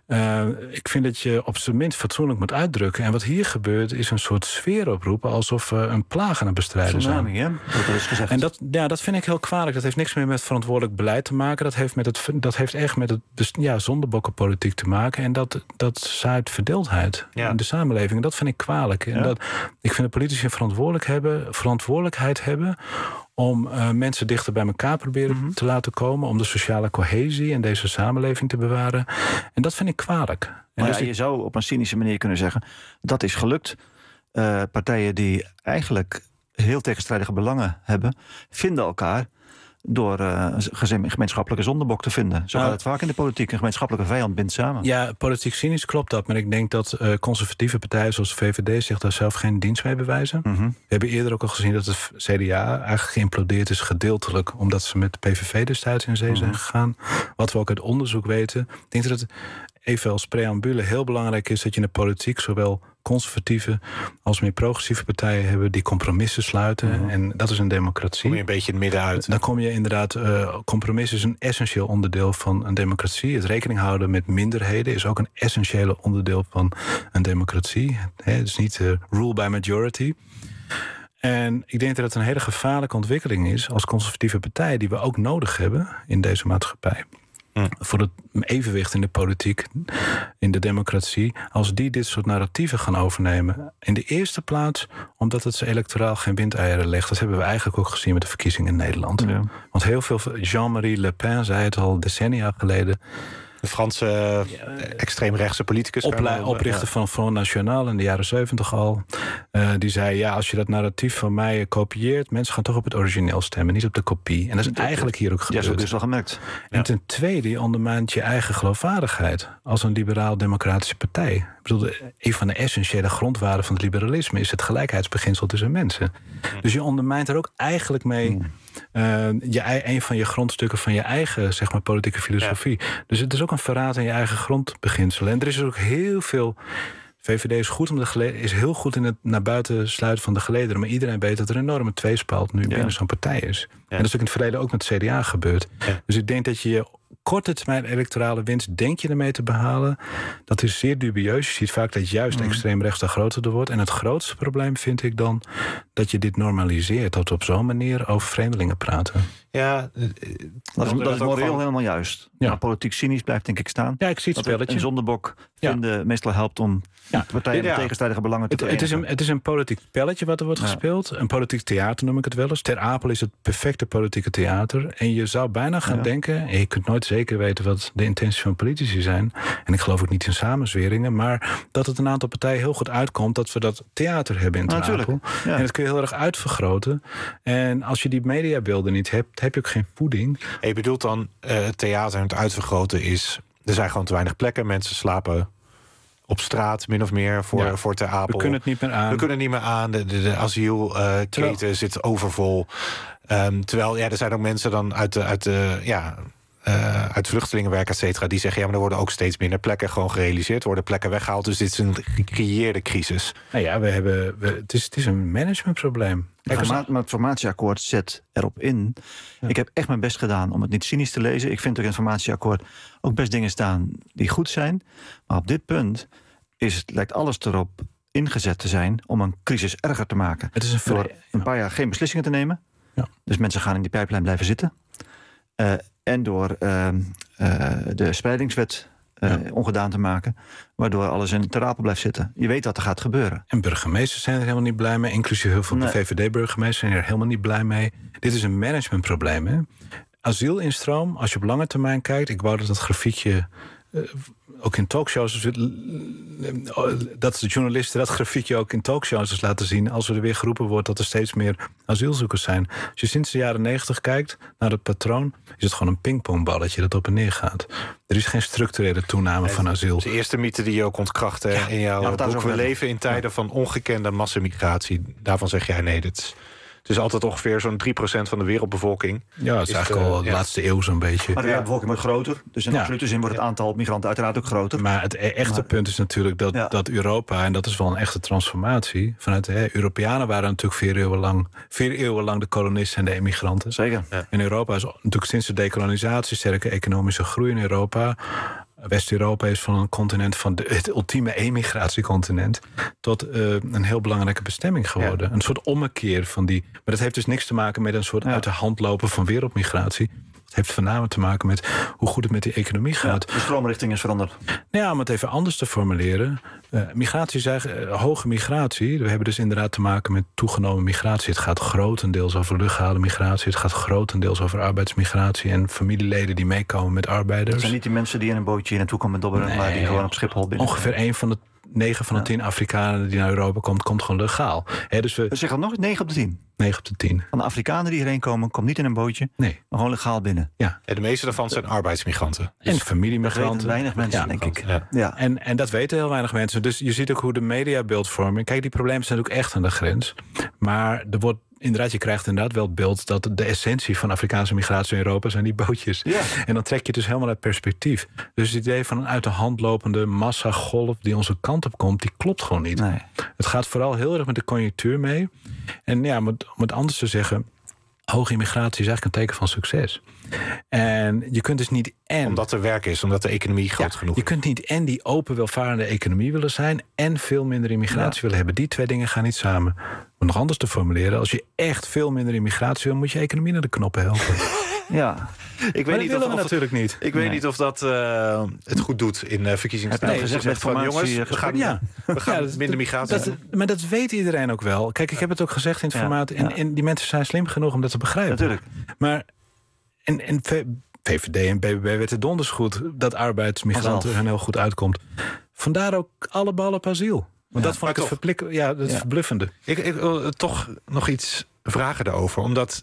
Ik vind dat je op zijn minst fatsoenlijk moet uitdrukken. En wat hier gebeurt is een soort sfeer oproepen alsof we een plaag aan het bestrijden zijn. En dat vind ik heel kwalijk. Dat heeft niks meer met verantwoordelijk beleid te maken. Dat heeft echt met het zondebokkenpolitiek te maken. En dat zaait verdeeldheid in de samenleving. En dat vind ik kwalijk. En ik vind dat politici verantwoordelijkheid hebben om mensen dichter bij elkaar proberen te laten komen, om de sociale cohesie in deze samenleving te bewaren. En dat vind ik kwalijk. En je zou op een cynische manier kunnen zeggen, dat is gelukt. Partijen die eigenlijk heel tegenstrijdige belangen hebben, vinden elkaar door gemeenschappelijke zondebok te vinden. Zo gaat het vaak in de politiek. Een gemeenschappelijke vijand bindt samen. Ja, politiek cynisch klopt dat. Maar ik denk dat conservatieve partijen zoals de VVD zich daar zelf geen dienst mee bewijzen. We hebben eerder ook al gezien dat het CDA eigenlijk geïmplodeerd is gedeeltelijk omdat ze met de PVV destijds in zee zijn gegaan. Wat we ook uit onderzoek weten. Ik denk dat het even als preambule heel belangrijk is dat je in de politiek zowel conservatieve als meer progressieve partijen hebben die compromissen sluiten. En dat is een democratie. Kom je een beetje in het midden uit. Dan kom je inderdaad, compromis is een essentieel onderdeel van een democratie. Het rekening houden met minderheden is ook een essentiële onderdeel van een democratie. Het is niet rule by majority. En ik denk dat het een hele gevaarlijke ontwikkeling is als conservatieve partij die we ook nodig hebben in deze maatschappij. Voor het evenwicht in de politiek, in de democratie, als die dit soort narratieven gaan overnemen. In de eerste plaats omdat het ze electoraal geen windeieren legt. Dat hebben we eigenlijk ook gezien met de verkiezingen in Nederland. Want heel veel, Jean-Marie Le Pen zei het al decennia geleden. De Franse extreemrechtse politicus. Oprichter van Front National in de jaren 70 al. Die zei, als je dat narratief van mij kopieert, mensen gaan toch op het origineel stemmen, niet op de kopie. En dat is eigenlijk hier ook gebeurd. Ja, zo is wel gemerkt. En ten tweede, je ondermijnt je eigen geloofwaardigheid als een liberaal-democratische partij. Ik bedoel, een van de essentiële grondwaarden van het liberalisme is het gelijkheidsbeginsel tussen mensen. Dus je ondermijnt er ook eigenlijk mee een van je grondstukken van je eigen, zeg maar, politieke filosofie. Ja. Dus het is ook een verraad aan je eigen grondbeginselen. En er is ook heel veel. VVD is goed is heel goed in het naar buiten sluiten van de gelederen. Maar iedereen weet dat er een enorme tweespalt nu binnen zo'n partij is. Ja. En dat is ook in het verleden ook met het CDA gebeurd. Ja. Dus ik denk dat je korte termijn electorale winst denk je ermee te behalen. Dat is zeer dubieus. Je ziet vaak dat juist extreem rechts daar groter wordt. En het grootste probleem vind ik dan dat je dit normaliseert. Dat we op zo'n manier over vreemdelingen praten. Ja, dat is moreel helemaal juist. Ja. Maar politiek cynisch blijft denk ik staan. Ja, ik zie het spelletje. Een zondebok meestal helpt om partijen met tegenstrijdige belangen te verenigen. Het is een politiek spelletje wat er wordt gespeeld. Een politiek theater noem ik het wel eens. Ter Apel is het perfecte politieke theater. En je zou bijna gaan denken, en je kunt nooit zeker weten wat de intenties van politici zijn. En ik geloof ook niet in samenzweringen. Maar dat het een aantal partijen heel goed uitkomt dat we dat theater hebben in Ter Apel. Ja. En dat kun je heel erg uitvergroten. En als je die mediabeelden niet hebt, heb je ook geen voeding. En je bedoelt dan het theater en het uitvergroten is, er zijn gewoon te weinig plekken. Mensen slapen op straat, min of meer, voor Ter Apel. We kunnen het niet meer aan. We kunnen het niet meer aan. De asielketen zit overvol. Terwijl er zijn ook mensen dan uit vluchtelingenwerk, et cetera, die zeggen, maar er worden ook steeds minder plekken gewoon gerealiseerd, worden plekken weggehaald. Dus dit is een gecreëerde crisis. Nou ja, het is een managementprobleem. Maar het formatieakkoord zet erop in. Ja. Ik heb echt mijn best gedaan om het niet cynisch te lezen. Ik vind er in het formatieakkoord ook best dingen staan die goed zijn. Maar op dit punt lijkt alles erop ingezet te zijn om een crisis erger te maken. Het is door een paar jaar geen beslissingen te nemen. Ja. Dus mensen gaan in die pijplijn blijven zitten. En door de spreidingswet ongedaan te maken, waardoor alles in Ter Apel blijft zitten. Je weet wat er gaat gebeuren. En burgemeesters zijn er helemaal niet blij mee. Inclusief heel veel VVD-burgemeesters zijn er helemaal niet blij mee. Dit is een managementprobleem. Hè? Asielinstroom, als je op lange termijn kijkt, ik wou dat grafiekje ook in talkshows, dat de journalisten dat grafiekje ook in talkshows laten zien, als er weer geroepen wordt dat er steeds meer asielzoekers zijn. Als je sinds de jaren 90 kijkt naar het patroon, is het gewoon een pingpongballetje dat op en neer gaat. Er is geen structurele toename van asiel. Dat is de eerste mythe die je ook ontkracht in jouw boek. We leven in tijden van ongekende massamigratie. Daarvan zeg jij nee, het is altijd ongeveer zo'n 3% van de wereldbevolking. Ja, het is eigenlijk al de laatste eeuw zo'n beetje. Maar de wereldbevolking wordt groter. Dus in absolute zin wordt het aantal migranten uiteraard ook groter. Maar het echte punt is natuurlijk dat Europa, en dat is wel een echte transformatie, vanuit Europeanen waren natuurlijk 4 eeuwen lang de kolonisten en de emigranten. Zeker. Ja. En Europa is natuurlijk sinds de dekolonisatie, sterke economische groei in Europa. West-Europa is van een continent van het ultieme emigratiecontinent tot een heel belangrijke bestemming geworden. Ja. Een soort ommekeer van die. Maar dat heeft dus niks te maken met een soort uit de hand lopen van wereldmigratie. Het heeft voornamelijk te maken met hoe goed het met die economie gaat. Ja, de stroomrichting is veranderd. Ja, om het even anders te formuleren. Migratie is eigenlijk hoge migratie. We hebben dus inderdaad te maken met toegenomen migratie. Het gaat grotendeels over legale migratie. Het gaat grotendeels over arbeidsmigratie en familieleden die meekomen met arbeiders. Het zijn niet die mensen die in een bootje naartoe komen dobberen, maar die gewoon op Schiphol binnen. Ongeveer 9 van de 10 Afrikanen die naar Europa komt gewoon legaal. Dus we zeggen nog 9 op de 10. 9 op de 10. Van de Afrikanen die hierheen komen, komt niet in een bootje, maar gewoon legaal binnen. Ja. En de meeste daarvan zijn arbeidsmigranten. En familiemigranten. Dat weten weinig mensen, denk ik. Ja. En dat weten heel weinig mensen. Dus je ziet ook hoe de mediabeeldvorming. Kijk, die problemen zijn ook echt aan de grens. Maar er wordt inderdaad, je krijgt inderdaad wel het beeld dat de essentie van Afrikaanse migratie in Europa zijn die bootjes. Ja. En dan trek je het dus helemaal uit perspectief. Dus het idee van een uit de hand lopende massagolf die onze kant op komt, die klopt gewoon niet. Nee. Het gaat vooral heel erg met de conjunctuur mee. En om het anders te zeggen, hoge immigratie is eigenlijk een teken van succes. En je kunt dus niet omdat er werk is, omdat de economie groot genoeg is. Je kunt niet die open, welvarende economie willen zijn en veel minder immigratie willen hebben. Die twee dingen gaan niet samen. Om nog anders te formuleren, als je echt veel minder immigratie wil, moet je economie naar de knoppen helpen. Ja. Ik weet niet of natuurlijk niet. Ik weet niet of dat het goed doet in verkiezingstijd. Heb je gezegd van jongens, we gaan minder migratie. Maar dat weet iedereen ook wel. Kijk, ik heb het ook gezegd in het formaat. En die mensen zijn slim genoeg om dat te begrijpen. Natuurlijk. Maar en VVD en BBB weten donders goed dat arbeidsmigranten hen heel goed uitkomt. Vandaar ook alle ballen op asiel. Want dat vond ik het verbluffende. Ik wil toch nog iets vragen daarover. Omdat,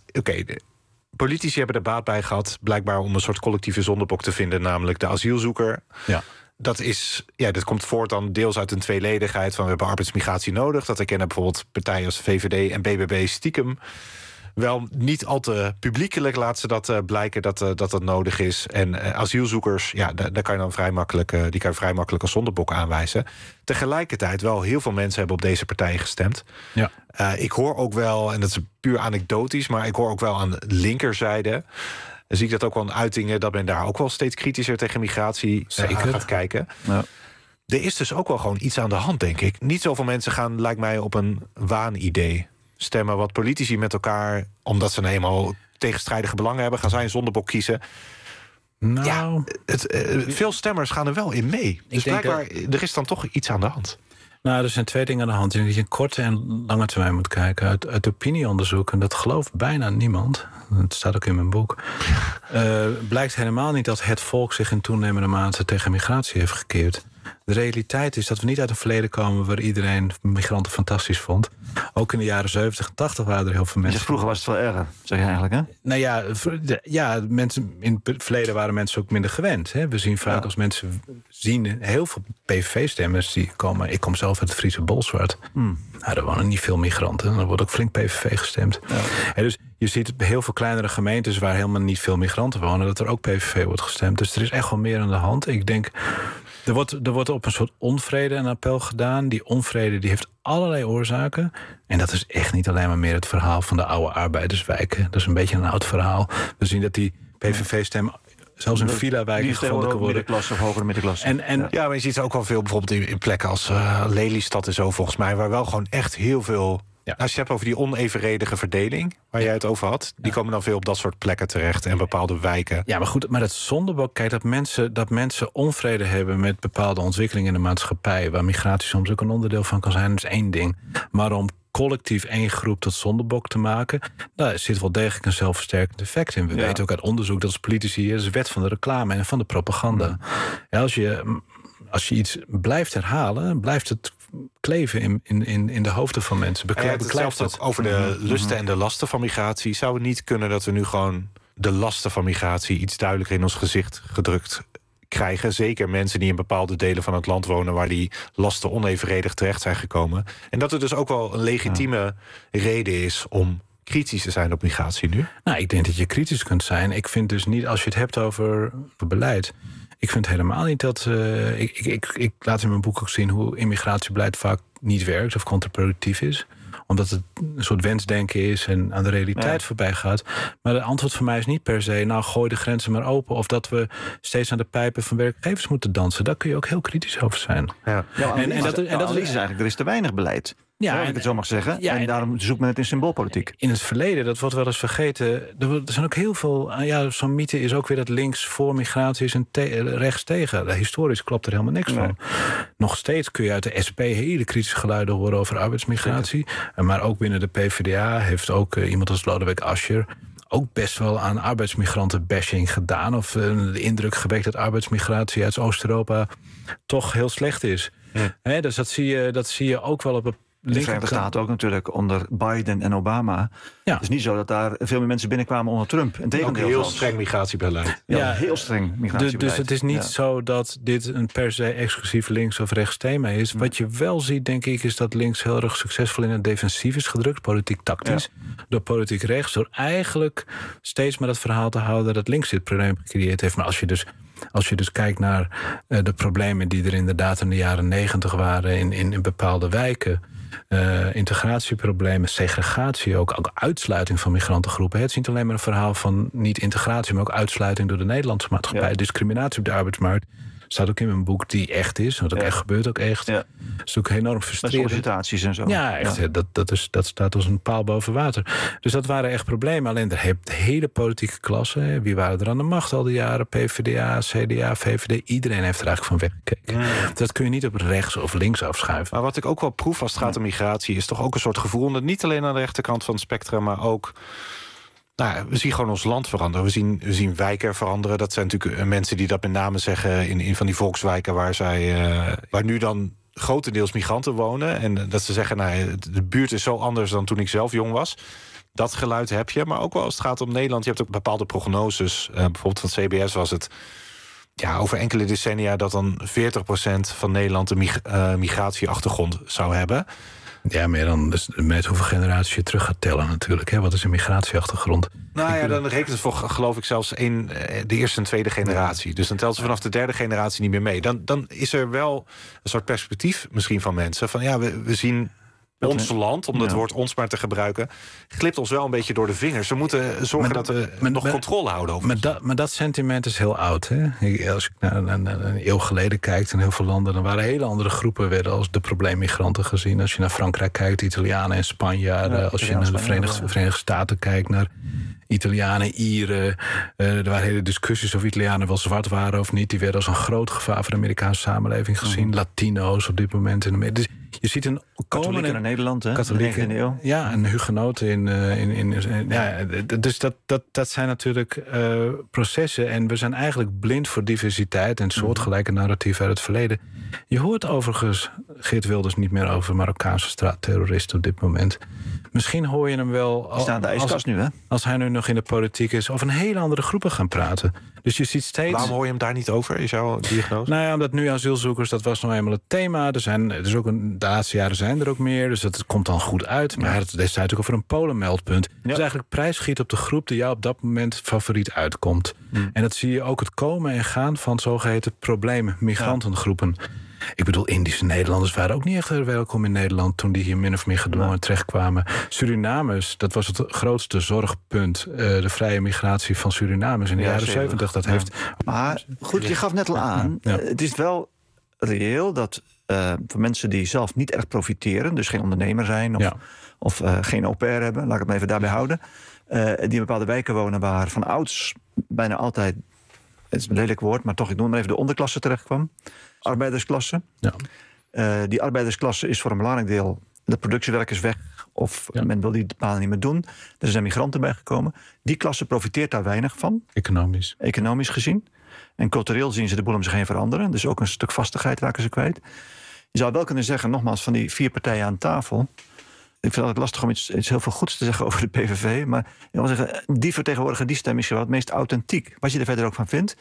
politici hebben er baat bij gehad, blijkbaar om een soort collectieve zondebok te vinden, namelijk de asielzoeker. Ja. Dat komt voort dan deels uit een tweeledigheid van we hebben arbeidsmigratie nodig. Dat herkennen bijvoorbeeld partijen als VVD en BBB stiekem. Wel niet al te publiekelijk laat ze dat blijken dat nodig is. En asielzoekers, daar kan je dan vrij makkelijk als zondebok aanwijzen. Tegelijkertijd wel heel veel mensen hebben op deze partijen gestemd. Ja. Ik hoor ook wel, en dat is puur anekdotisch, maar ik hoor ook wel aan de linkerzijde, dan zie ik dat ook wel in uitingen, dat men daar ook wel steeds kritischer tegen migratie gaat kijken. Ja. Er is dus ook wel gewoon iets aan de hand, denk ik. Niet zoveel mensen gaan, lijkt mij, op een waanidee stemmen. Wat politici met elkaar, omdat ze eenmaal tegenstrijdige belangen hebben, gaan zij een zondebok kiezen. Nou, veel stemmers gaan er wel in mee. Dus blijkbaar, er is dan toch iets aan de hand. Nou, er zijn 2 dingen aan de hand. Ik denk dat je een korte en lange termijn moet kijken. Uit opinieonderzoek, en dat gelooft bijna niemand, het staat ook in mijn boek, blijkt helemaal niet dat het volk zich in toenemende mate tegen migratie heeft gekeerd. De realiteit is dat we niet uit een verleden komen waar iedereen migranten fantastisch vond. Ook in de jaren 70 en 80 waren er heel veel mensen. Dus vroeger was het wel erger, zeg je eigenlijk, hè? Nou mensen, in het verleden waren mensen ook minder gewend. Hè? We zien vaak als mensen zien, heel veel PVV-stemmers die komen. Ik kom zelf uit het Friese Bolsward. Nou, er wonen niet veel migranten. Dan wordt ook flink PVV gestemd. Ja. Dus je ziet heel veel kleinere gemeentes waar helemaal niet veel migranten wonen, dat er ook PVV wordt gestemd. Dus er is echt wel meer aan de hand. Ik denk, er wordt op een soort onvrede een appel gedaan. Die onvrede die heeft allerlei oorzaken. En dat is echt niet alleen maar meer het verhaal van de oude arbeiderswijken. Dat is een beetje een oud verhaal. We zien dat die PVV-stem zelfs in villa-wijken gevonden kan worden. Middenklasse of hogere middenklasse. Maar je ziet ook wel veel bijvoorbeeld in plekken als Lelystad en zo, volgens mij, waar wel gewoon echt heel veel. Ja. Als je het hebt over die onevenredige verdeling, waar jij het over had, die komen dan veel op dat soort plekken terecht en bepaalde wijken. Ja, maar goed, maar dat zondebok, kijk, dat mensen onvrede hebben met bepaalde ontwikkelingen in de maatschappij, waar migratie soms ook een onderdeel van kan zijn, is 1 ding. Maar om collectief 1 groep tot zondebok te maken, daar zit wel degelijk een zelfversterkend effect in. We weten ook uit onderzoek dat als politici, dat is de wet van de reclame en van de propaganda. Ja, als je iets blijft herhalen, blijft het kleven in de hoofden van mensen. Zelfs ook over de lusten en de lasten van migratie. Zou het niet kunnen dat we nu gewoon de lasten van migratie iets duidelijker in ons gezicht gedrukt krijgen? Zeker mensen die in bepaalde delen van het land wonen waar die lasten onevenredig terecht zijn gekomen. En dat er dus ook wel een legitieme reden is om kritisch te zijn op migratie nu? Nou, ik denk dat je kritisch kunt zijn. Ik vind dus niet, als je het hebt over beleid, ik vind helemaal niet dat. Ik laat in mijn boek ook zien hoe immigratiebeleid vaak niet werkt of contraproductief is. Omdat het een soort wensdenken is en aan de realiteit voorbij gaat. Maar de antwoord voor mij is niet per se, nou, gooi de grenzen maar open, of dat we steeds aan de pijpen van werkgevers moeten dansen. Daar kun je ook heel kritisch over zijn. Ja. Dat is eigenlijk, er is te weinig beleid. Ja, ik het zo mag zeggen. Ja, en daarom zoekt men het in symboolpolitiek. In het verleden, dat wordt wel eens vergeten. Er zijn ook heel veel. Zo'n mythe is ook weer dat links voor migratie is en rechts tegen. Historisch klopt er helemaal niks van. Nog steeds kun je uit de SP hele kritische geluiden horen over arbeidsmigratie. Maar ook binnen de PvdA heeft ook iemand als Lodewijk Asscher ook best wel aan arbeidsmigranten-bashing gedaan. Of de indruk gewekt dat arbeidsmigratie uit Oost-Europa toch heel slecht is. Ja. Dus dat zie je ook wel op een. De Verenigde Staten ook natuurlijk onder Biden en Obama. Ja. Het is niet zo dat daar veel meer mensen binnenkwamen onder Trump. Ook heel streng migratiebeleid. Ja, heel streng migratiebeleid. Dus het is niet zo dat dit een per se exclusief links of rechts thema is. Wat je wel ziet, denk ik, is dat links heel erg succesvol in het defensief is gedrukt. Politiek tactisch. Door politiek rechts. Door eigenlijk steeds maar het verhaal te houden dat links dit probleem gecreëerd heeft. Maar als je dus kijkt naar de problemen die er inderdaad in de jaren 90 waren in bepaalde wijken. Integratieproblemen, segregatie ook uitsluiting van migrantengroepen. Het is niet alleen maar een verhaal van niet integratie, maar ook uitsluiting door de Nederlandse maatschappij. Ja. Discriminatie op de arbeidsmarkt staat ook in mijn boek, die echt is. Wat ook echt gebeurt, ook echt. Ja. Dat is ook enorm frustrerend. Met sollicitaties en zo. Ja, echt. Ja. Dat staat als een paal boven water. Dus dat waren echt problemen. Alleen de hele politieke klasse, wie waren er aan de macht al die jaren? PvdA, CDA, VVD. Iedereen heeft er eigenlijk van weggekeken. Ja. Dat kun je niet op rechts of links afschuiven. Maar wat ik ook wel proef als het gaat om migratie, is toch ook een soort gevoel, dat niet alleen aan de rechterkant van het spectrum, maar ook. Nou, we zien gewoon ons land veranderen. We zien wijken veranderen. Dat zijn natuurlijk mensen die dat met name zeggen in van die volkswijken waar nu dan grotendeels migranten wonen. En dat ze zeggen, nou, de buurt is zo anders dan toen ik zelf jong was. Dat geluid heb je. Maar ook wel als het gaat om Nederland. Je hebt ook bepaalde prognoses. Bijvoorbeeld van CBS was het. over enkele decennia dat dan 40% van Nederland een migratieachtergrond zou hebben. Ja, meer dan met hoeveel generaties je terug gaat tellen natuurlijk. Hè? Wat is een migratieachtergrond? Nou ja, dan rekent het voor, geloof ik, zelfs de eerste en tweede generatie. Dus dan telt ze vanaf de derde generatie niet meer mee. Dan is er wel een soort perspectief misschien van mensen. Van ja, we zien ons land, om dat woord ons maar te gebruiken, glipt ons wel een beetje door de vingers. We moeten zorgen dat we nog controle houden over. Maar dat sentiment is heel oud. Hè? Als ik naar een eeuw geleden kijkt in heel veel landen, dan waren hele andere groepen werden als de probleemmigranten gezien. Als je naar Frankrijk kijkt, Italianen en Spanjaarden. Als je naar de Verenigde Staten kijkt, naar Italianen, Ieren. Er waren hele discussies of Italianen wel zwart waren of niet. Die werden als een groot gevaar voor de Amerikaanse samenleving gezien. Latino's op dit moment in Amerika. Dus je ziet een katholieken in Nederland, hè? Katholieken, de 19e eeuw. Ja, en hugenoten dus dat zijn natuurlijk processen. En we zijn eigenlijk blind voor diversiteit en soortgelijke narratieven uit het verleden. Je hoort overigens Geert Wilders niet meer over Marokkaanse straatterroristen op dit moment. Misschien hoor je hem wel als hij nu nog in de politiek is, over een hele andere groepen gaan praten. Dus je ziet steeds. Waarom hoor je hem daar niet over? Is jouw diagnose? Nou ja, omdat nu asielzoekers, dat was nou eenmaal het thema. De laatste jaren zijn er ook meer, dus dat komt dan goed uit. Maar het destijds ook over een Polenmeldpunt. Dus eigenlijk prijsschiet op de groep die jou op dat moment favoriet uitkomt. En dat zie je ook het komen en gaan van zogeheten probleemmigrantengroepen. Ik bedoel, Indische Nederlanders waren ook niet echt welkom in Nederland toen die hier min of meer gedwongen terechtkwamen. Surinamers, dat was het grootste zorgpunt. De vrije migratie van Surinamers in de jaren 70. Dat heeft. Maar goed, je gaf net al aan. Het is wel reëel dat voor mensen die zelf niet erg profiteren, dus geen ondernemer zijn of geen au pair hebben, laat ik het maar even daarbij houden, die in bepaalde wijken wonen waar van ouds bijna altijd, het is een lelijk woord, maar toch, ik noem maar even, de onderklasse terechtkwam. Arbeidersklasse. Ja. Die arbeidersklasse is voor een belangrijk deel, de productiewerk is weg, of men wil die banen niet meer doen. Er zijn migranten bijgekomen. Die klasse profiteert daar weinig van. Economisch gezien. En cultureel zien ze de boel om zich heen veranderen. Dus ook een stuk vastigheid raken ze kwijt. Je zou wel kunnen zeggen, nogmaals, van die 4 partijen aan tafel. Ik vind het lastig om iets heel veel goeds te zeggen over de PVV. Maar ik wil zeggen, die vertegenwoordigen die stem misschien wel het meest authentiek. Wat je er verder ook van vindt.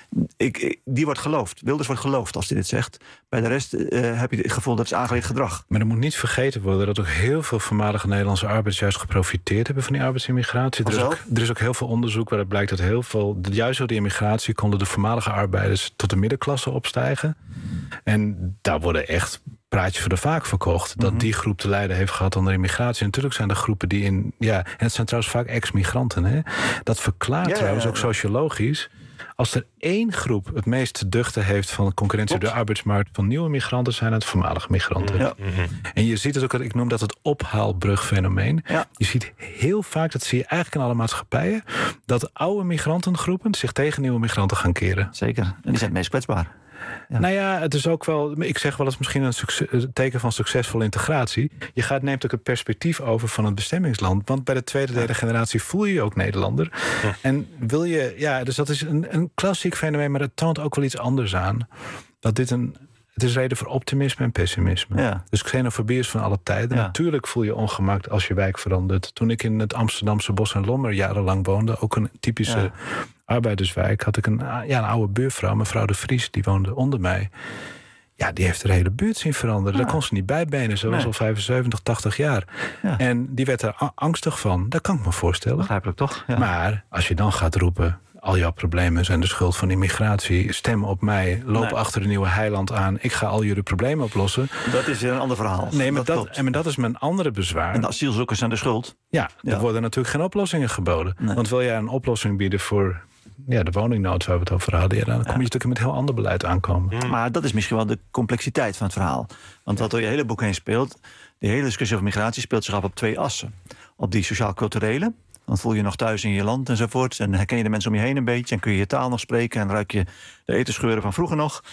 Die wordt geloofd. Wilders wordt geloofd als hij dit zegt. Bij de rest heb je het gevoel dat het is aangeleerd gedrag. Maar er moet niet vergeten worden dat ook heel veel voormalige Nederlandse arbeiders juist geprofiteerd hebben van die arbeidsimmigratie. Er is ook heel veel onderzoek waaruit blijkt dat heel veel, juist door die immigratie, konden de voormalige arbeiders tot de middenklasse opstijgen. En daar worden echt praatjes voor de vaak verkocht. Dat die groep te lijden heeft gehad onder immigratie. En natuurlijk zijn er groepen die en het zijn trouwens vaak ex-migranten. Hè? Dat verklaart trouwens ook sociologisch. Als er één groep het meest te duchten heeft van de concurrentie op de arbeidsmarkt van nieuwe migranten, zijn het voormalige migranten. Ja. En je ziet het ook, ik noem dat het ophaalbrugfenomeen. Ja. Je ziet heel vaak, dat zie je eigenlijk in alle maatschappijen, dat oude migrantengroepen zich tegen nieuwe migranten gaan keren. Zeker. En die zijn het meest kwetsbaar. Ja. Nou ja, het is ook wel, ik zeg wel, het is misschien een teken van succesvolle integratie. Je neemt ook het perspectief over van het bestemmingsland. Want bij de tweede, derde generatie voel je je ook Nederlander. Ja. En wil je, dus dat is een klassiek fenomeen, maar het toont ook wel iets anders aan. Dat dit het is reden voor optimisme en pessimisme. Ja. Dus xenofobie is van alle tijden. Ja. Natuurlijk voel je ongemak als je wijk verandert. Toen ik in het Amsterdamse Bos en Lommer jarenlang woonde, ook een typische arbeiderswijk, had ik een oude buurvrouw, mevrouw de Vries, die woonde onder mij. Ja, die heeft de hele buurt zien veranderen. Daar kon ze niet bijbenen. Ze was al 75, 80 jaar. Ja. En die werd er angstig van. Dat kan ik me voorstellen. Begrijpelijk toch? Ja. Maar als je dan gaat roepen, al jouw problemen zijn de schuld van immigratie, stem op mij, loop achter de nieuwe heiland aan, ik ga al jullie problemen oplossen. Dat is een ander verhaal. Nee, maar dat is mijn andere bezwaar. En de asielzoekers zijn de schuld. Ja, er worden natuurlijk geen oplossingen geboden. Nee. Want wil jij een oplossing bieden voor de woningnood waar we het over hadden, dan kom je natuurlijk met heel ander beleid aankomen. Maar dat is misschien wel de complexiteit van het verhaal. Want wat door je hele boek heen speelt, de hele discussie over migratie speelt zich af op 2 assen. Op die sociaal-culturele. Dan voel je nog thuis in je land enzovoort. En herken je de mensen om je heen een beetje. En kun je je taal nog spreken. En ruik je de etensgeuren van vroeger nog.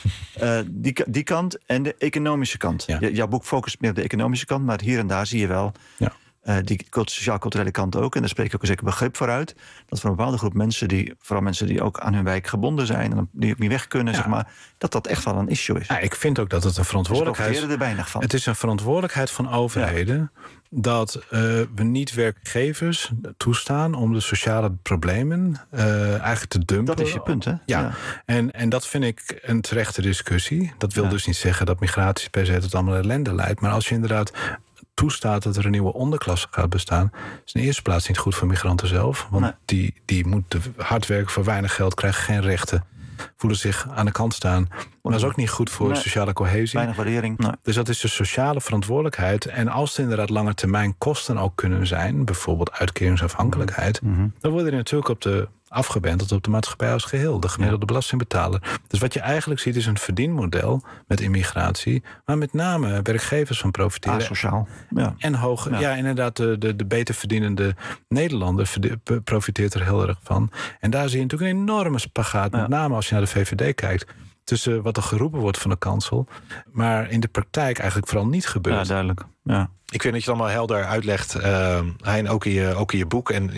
Die kant en de economische kant. Ja. Jouw boek focust meer op de economische kant. Maar hier en daar zie je wel Die sociaal-culturele kant ook. En daar spreek ik ook een zeker begrip voor uit. Dat voor een bepaalde groep mensen, vooral mensen die ook aan hun wijk gebonden zijn, en die ook niet weg kunnen, zeg maar, dat echt wel een issue is. Ja, ik vind ook dat het een verantwoordelijkheid is. Er weinig van. Het is een verantwoordelijkheid van overheden dat we niet werkgevers toestaan om de sociale problemen eigenlijk te dumpen. Dat is je punt, hè? Ja. En dat vind ik een terechte discussie. Dat wil dus niet zeggen dat migratie per se tot allemaal ellende leidt. Maar als je inderdaad toestaat dat er een nieuwe onderklasse gaat bestaan, is in de eerste plaats niet goed voor migranten zelf. Want die moeten hard werken voor weinig geld, krijgen geen rechten, voelen zich aan de kant staan. Maar dat is ook niet goed voor sociale cohesie. Weinig waardering. Nee. Dus dat is de sociale verantwoordelijkheid. En als er inderdaad lange termijn kosten ook kunnen zijn, bijvoorbeeld uitkeringsafhankelijkheid, dan worden die natuurlijk afgebend op de maatschappij als geheel, de gemiddelde belastingbetaler. Dus wat je eigenlijk ziet is een verdienmodel met immigratie, waar met name werkgevers van profiteren. Asociaal. En inderdaad, de beter verdienende Nederlander profiteert er heel erg van. En daar zie je natuurlijk een enorme spagaat, met name als je naar de VVD kijkt, tussen wat er geroepen wordt van de kansel, maar in de praktijk eigenlijk vooral niet gebeurt. Ja, duidelijk. Ja. Ik vind dat je het allemaal helder uitlegt, Hein, ook in je boek. En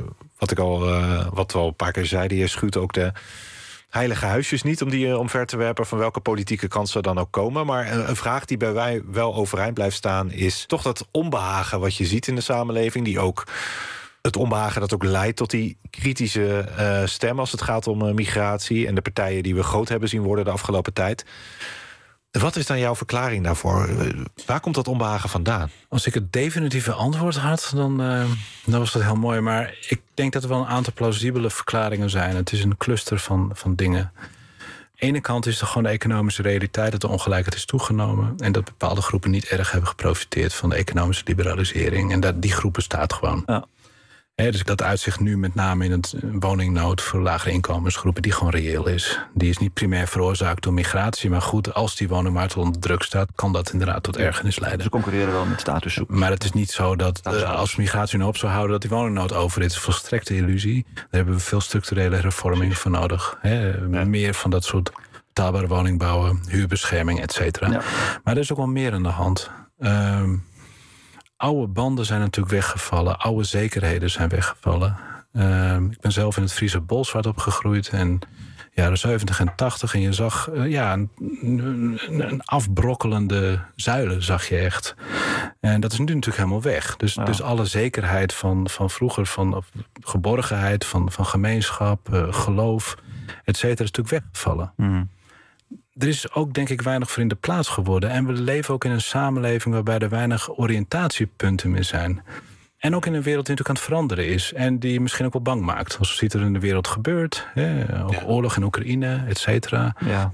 wat we al een paar keer zeiden, je schuwt ook de heilige huisjes niet om die omver te werpen, van welke politieke kansen dan ook komen. Maar een vraag die bij wij wel overeind blijft staan is toch dat onbehagen wat je ziet in de samenleving, die ook het onbehagen dat ook leidt tot die kritische stem als het gaat om migratie en de partijen die we groot hebben zien worden de afgelopen tijd. Wat is dan jouw verklaring daarvoor? Waar komt dat onbehagen vandaan? Als ik het definitieve antwoord had, dan was dat heel mooi. Maar ik denk dat er wel een aantal plausibele verklaringen zijn. Het is een cluster van dingen. Aan de ene kant is er gewoon de economische realiteit dat de ongelijkheid is toegenomen en dat bepaalde groepen niet erg hebben geprofiteerd van de economische liberalisering. En dat die groep bestaat gewoon. Ja. Dus dat uitzicht nu met name in het woningnood voor lagere inkomensgroepen die gewoon reëel is. Die is niet primair veroorzaakt door migratie, maar goed, als die woningmarkt onder druk staat, kan dat inderdaad tot ergernis leiden. Ze concurreren wel met statuszoekers. Maar het is niet zo dat als migratie nu op zou houden dat die woningnood over is. Volstrekte illusie. Daar hebben we veel structurele hervormingen voor nodig. Meer van dat soort betaalbare woning bouwen, huurbescherming, et cetera. Ja. Maar er is ook wel meer aan de hand. Oude banden zijn natuurlijk weggevallen. Oude zekerheden zijn weggevallen. Ik ben zelf in het Friese Bolsward opgegroeid. En jaren 70 en 80. En je zag een afbrokkelende zuilen, zag je echt. En dat is nu natuurlijk helemaal weg. Dus alle zekerheid van vroeger, van geborgenheid, van gemeenschap, geloof, et cetera, is natuurlijk weggevallen. Mm. Er is ook, denk ik, weinig voor in de plaats geworden. En we leven ook in een samenleving waarbij er weinig oriëntatiepunten meer zijn. En ook in een wereld die natuurlijk aan het veranderen is. En die misschien ook wel bang maakt. Als je ziet er in de wereld gebeurt. Ook oorlog in Oekraïne, et cetera. Ja.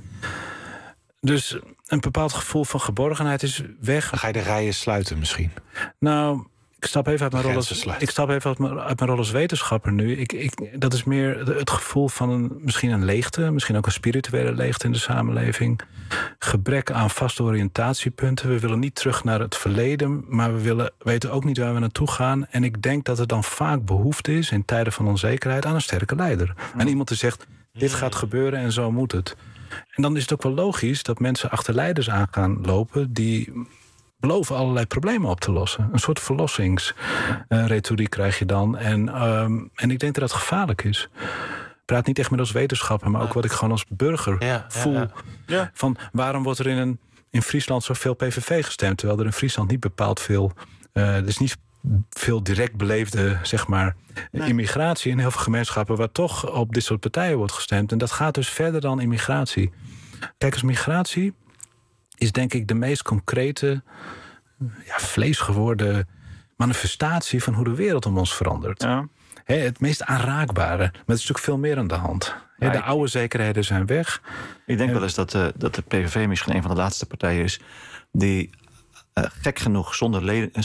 Dus een bepaald gevoel van geborgenheid is weg. Dan ga je de rijen sluiten misschien? Nou, ik stap even uit mijn rol als wetenschapper nu. Dat is meer het gevoel van misschien een leegte. Misschien ook een spirituele leegte in de samenleving. Gebrek aan vaste oriëntatiepunten. We willen niet terug naar het verleden, maar we weten ook niet waar we naartoe gaan. En ik denk dat er dan vaak behoefte is in tijden van onzekerheid aan een sterke leider. En iemand die zegt, dit gaat gebeuren en zo moet het. En dan is het ook wel logisch dat mensen achter leiders aan gaan lopen die beloven allerlei problemen op te lossen. Een soort verlossingsretoriek krijg je dan. En ik denk dat dat gevaarlijk is. Ik praat niet echt meer als wetenschapper, maar ook wat ik gewoon als burger voel. Ja. Van waarom wordt er in Friesland zoveel PVV gestemd, terwijl er in Friesland niet bepaald veel. Er is niet veel direct beleefde, zeg maar, immigratie in heel veel gemeenschappen waar toch op dit soort partijen wordt gestemd. En dat gaat dus verder dan immigratie. Kijk, als migratie is denk ik de meest concrete, vleesgeworden manifestatie van hoe de wereld om ons verandert. Ja. Het meest aanraakbare. Maar er is natuurlijk veel meer aan de hand. De oude zekerheden zijn weg. Ik denk wel eens dat de PVV misschien een van de laatste partijen is die gek genoeg, zonder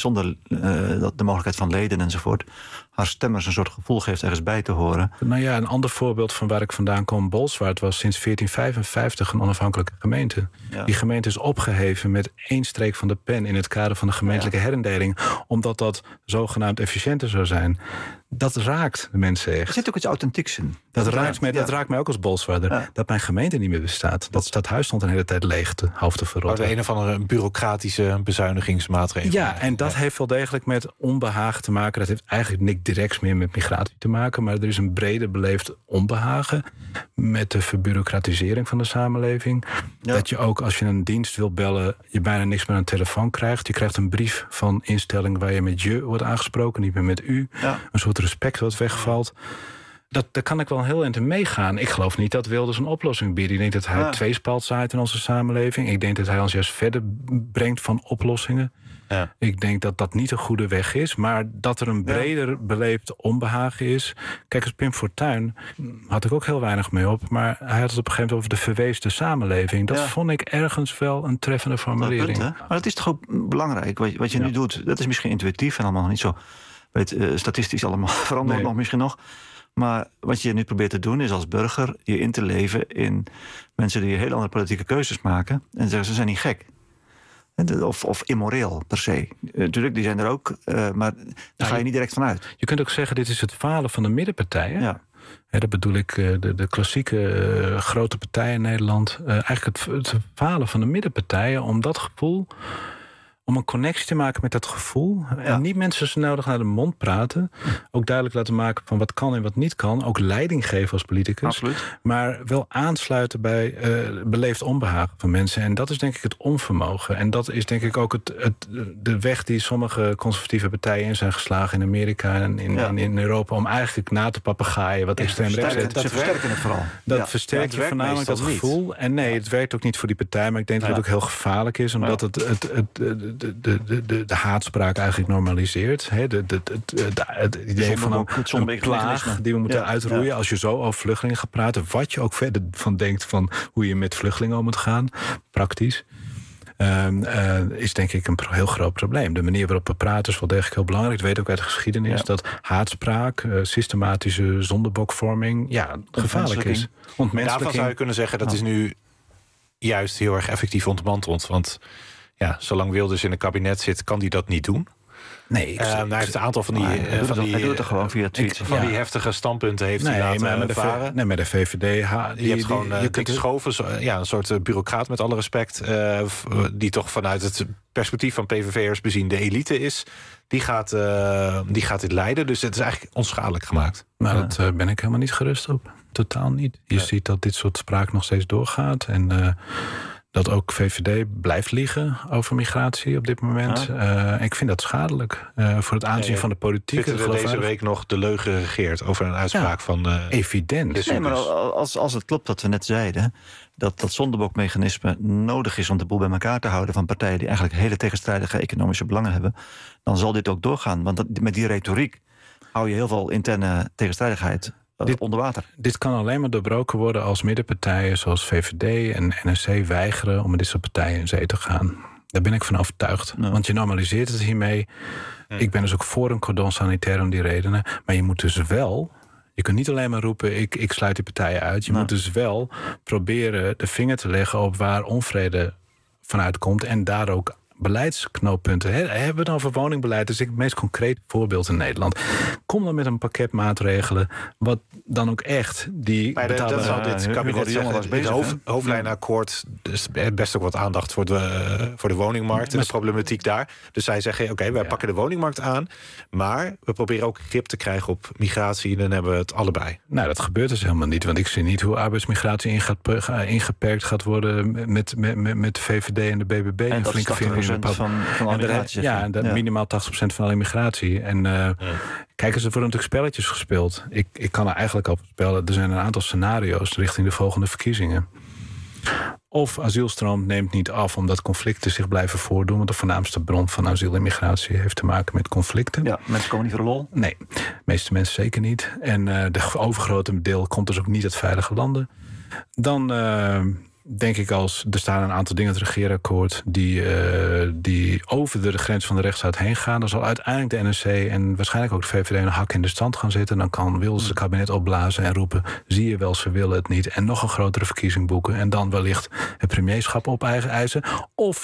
de mogelijkheid van leden enzovoort, haar stemmers een soort gevoel geeft ergens bij te horen. Nou ja, een ander voorbeeld van waar ik vandaan kom, Bolsward, was sinds 1455 een onafhankelijke gemeente. Ja. Die gemeente is opgeheven met 1 streek van de pen in het kader van de gemeentelijke herindeling, omdat dat zogenaamd efficiënter zou zijn. Dat raakt de mensen echt. Er zit ook iets authentieks in. Dat raakt mij ook als Bolswaarder. Ja. Dat mijn gemeente niet meer bestaat. Dat stadhuis stond een hele tijd leeg half te verrotten. De een of andere bureaucratische bezuinigingsmaatregel. Ja, en dat heeft wel degelijk met onbehagen te maken. Dat heeft eigenlijk niks directs meer met migratie te maken. Maar er is een breder beleefd onbehagen met de verbureaucratisering van de samenleving. Ja. Dat je ook als je een dienst wil bellen, je bijna niks meer aan de telefoon krijgt. Je krijgt een brief van instelling waar je met je wordt aangesproken, niet meer met u. Ja. Een soort respect wat wegvalt. Daar kan ik wel heel eind in meegaan. Ik geloof niet dat Wilders een oplossing biedt. Ik denk dat hij tweespalt zaait in onze samenleving. Ik denk dat hij ons juist verder brengt van oplossingen. Ja. Ik denk dat dat niet een goede weg is. Maar dat er een breder beleefd onbehagen is. Kijk, als Pim Fortuyn had ik ook heel weinig mee op. Maar hij had het op een gegeven moment over de verweesde samenleving. Dat vond ik ergens wel een treffende formulering. Maar dat is toch ook belangrijk. Wat je nu doet, dat is misschien intuïtief en allemaal nog niet zo statistisch allemaal veranderd nog misschien nog. Maar wat je nu probeert te doen is als burger je in te leven in mensen die heel andere politieke keuzes maken. En zeggen ze zijn niet gek. Of immoreel per se. Natuurlijk, die zijn er ook, maar daar ga je niet direct van uit. Je kunt ook zeggen, dit is het falen van de middenpartijen. Ja. Dat bedoel ik, de klassieke grote partijen in Nederland. Eigenlijk het falen van de middenpartijen om dat gevoel, om een connectie te maken met dat gevoel. Ja. En niet mensen zo nodig naar de mond praten. Ook duidelijk laten maken van wat kan en wat niet kan. Ook leiding geven als politicus. Absoluut. Maar wel aansluiten bij beleefd onbehagen van mensen. En dat is denk ik het onvermogen. En dat is denk ik ook de weg die sommige conservatieve partijen in zijn geslagen in Amerika en in Europa. Om eigenlijk na te papegaaien wat extreem rechts is. Dat versterken het vooral. Dat versterkt je voornamelijk dat gevoel. Niet. En nee, het werkt ook niet voor die partij. Maar ik denk dat het ook heel gevaarlijk is. Omdat de haatspraak eigenlijk normaliseert. Het idee van een plaag die we moeten uitroeien. Ja. Als je zo over vluchtelingen gaat praten. Wat je ook verder van denkt van hoe je met vluchtelingen om moet gaan. Praktisch. Is denk ik een heel groot probleem. De manier waarop we praten is wel degelijk heel belangrijk. Ik weet ook uit de geschiedenis dat haatspraak, systematische zondebokvorming, gevaarlijk is. Daarvan zou je kunnen zeggen dat is nu juist heel erg effectief ontmanteld. Want zolang Wilders in het kabinet zit, kan hij dat niet doen. Nee, hij heeft een aantal van die hij doet het gewoon via tweets. Die heftige standpunten heeft hij laten varen. Met de VVD. Je hebt gewoon Dick Schoven, een soort bureaucraat met alle respect, die toch vanuit het perspectief van PVV'ers bezien de elite is. Die gaat dit leiden. Dus het is eigenlijk onschadelijk gemaakt. Maar dat ben ik helemaal niet gerust op. Totaal niet. Je ziet dat dit soort spraak nog steeds doorgaat. En dat ook VVD blijft liegen over migratie op dit moment. Ik vind dat schadelijk voor het aanzien van de politiek. Deze week nog de leugen regeert over een uitspraak van evident. Nee, maar als het klopt wat we net zeiden, dat zondebokmechanisme nodig is om de boel bij elkaar te houden van partijen die eigenlijk hele tegenstrijdige economische belangen hebben, dan zal dit ook doorgaan. Want met die retoriek hou je heel veel interne tegenstrijdigheid onder water. Dit kan alleen maar doorbroken worden als middenpartijen zoals VVD en NSC weigeren om met dit soort partijen in zee te gaan. Daar ben ik van overtuigd. Ja. Want je normaliseert het hiermee. Ja. Ik ben dus ook voor een cordon sanitair om die redenen. Maar je moet dus wel, je kunt niet alleen maar roepen ik sluit die partijen uit. Je moet dus wel proberen de vinger te leggen op waar onvrede vanuit komt en daar ook beleidsknooppunten. Hebben we het over woningbeleid? Dat is het meest concreet voorbeeld in Nederland. Kom dan met een pakket maatregelen wat dan ook echt die betaalbare... Dat zal dit kabinet zeggen. Het hoofdlijnenakkoord is best ook wat aandacht voor de woningmarkt en de problematiek daar. Dus zij zeggen, wij pakken de woningmarkt aan, maar we proberen ook grip te krijgen op migratie en dan hebben we het allebei. Nou, dat gebeurt dus helemaal niet, want ik zie niet hoe arbeidsmigratie ingeperkt gaat worden met de VVD en de BBB. En dat flinke vinger van alle migratie. Minimaal 80% van alle immigratie. En kijk eens, er worden natuurlijk spelletjes gespeeld. Ik kan er eigenlijk al voorspellen, er zijn een aantal scenario's richting de volgende verkiezingen. Of asielstroom neemt niet af omdat conflicten zich blijven voordoen. Want de voornaamste bron van asiel en migratie heeft te maken met conflicten. Ja, mensen komen niet voor de lol? Nee, de meeste mensen zeker niet. En de overgrote deel komt dus ook niet uit veilige landen. Dan denk ik er staan een aantal dingen in het regeerakkoord die over de grens van de rechtsstaat heen gaan. Dan zal uiteindelijk de NSC en waarschijnlijk ook de VVD een hak in de stand gaan zitten. Dan kan Wilders het kabinet opblazen en roepen, zie je wel, ze willen het niet. En nog een grotere verkiezing boeken. En dan wellicht het premierschap op eigen eisen. Of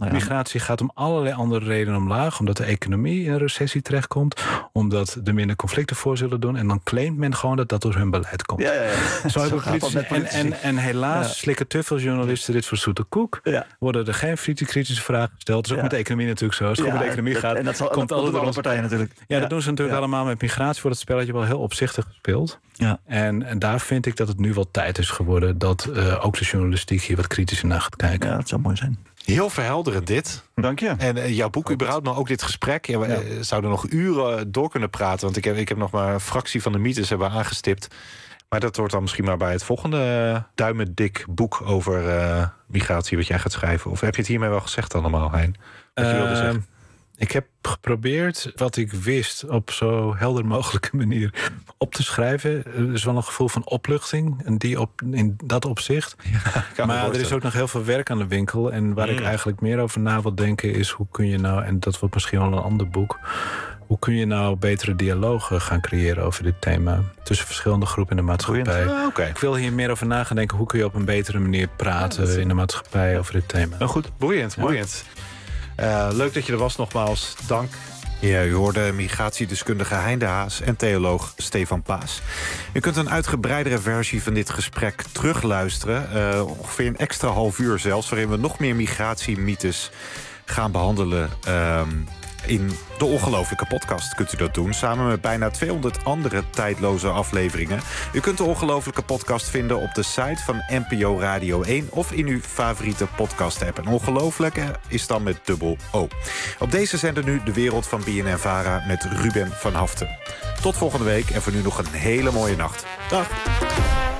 Migratie gaat om allerlei andere redenen omlaag. Omdat de economie in een recessie terechtkomt. Omdat er minder conflicten voor zullen doen. En dan claimt men gewoon dat dat door hun beleid komt. Zo hebben politici. En helaas slikken te veel journalisten dit voor zoete koek. Ja. Worden er geen kritische vragen gesteld. Dat is ook met de economie natuurlijk zo. Als het goed met de economie gaat, en dat komt altijd door alle partijen natuurlijk. Ja, dat doen ze natuurlijk allemaal met migratie. Wordt het spelletje wel heel opzichtig gespeeld. Ja. En daar vind ik dat het nu wel tijd is geworden dat ook de journalistiek hier wat kritischer naar gaat kijken. Ja, dat zou mooi zijn. Heel verhelderend dit. Dank je. En jouw boek überhaupt, maar ook dit gesprek. Ja, we zouden nog uren door kunnen praten. Want ik heb nog maar een fractie van de mythes hebben aangestipt. Maar dat wordt dan misschien maar bij het volgende duimendik boek over migratie wat jij gaat schrijven. Of heb je het hiermee wel gezegd allemaal, Hein? Wat je wilde zeggen? Ik heb geprobeerd wat ik wist op zo helder mogelijke manier op te schrijven. Er is wel een gevoel van opluchting in dat opzicht. Ja, maar er is ook nog heel veel werk aan de winkel. En waar ik eigenlijk meer over na wil denken is hoe kun je nou, en dat wordt misschien wel een ander boek, hoe kun je nou betere dialogen gaan creëren over dit thema tussen verschillende groepen in de maatschappij. Ik wil hier meer over na gaan denken. Hoe kun je op een betere manier praten in de maatschappij over dit thema. Nou goed, boeiend. Leuk dat je er was, nogmaals. Dank. Ja, u hoorde migratiedeskundige Hein de Haas en theoloog Stefan Paas. U kunt een uitgebreidere versie van dit gesprek terugluisteren. Ongeveer een extra half uur zelfs, waarin we nog meer migratiemythes gaan behandelen. In de Ongelooflijke Podcast kunt u dat doen, samen met bijna 200 andere tijdloze afleveringen. U kunt de Ongelooflijke Podcast vinden op de site van NPO Radio 1... of in uw favoriete podcast-app. En Ongelooflijke is dan met dubbel O. Op deze zender nu De Wereld van BNN-Vara met Ruben van Haften. Tot volgende week en voor nu nog een hele mooie nacht. Dag!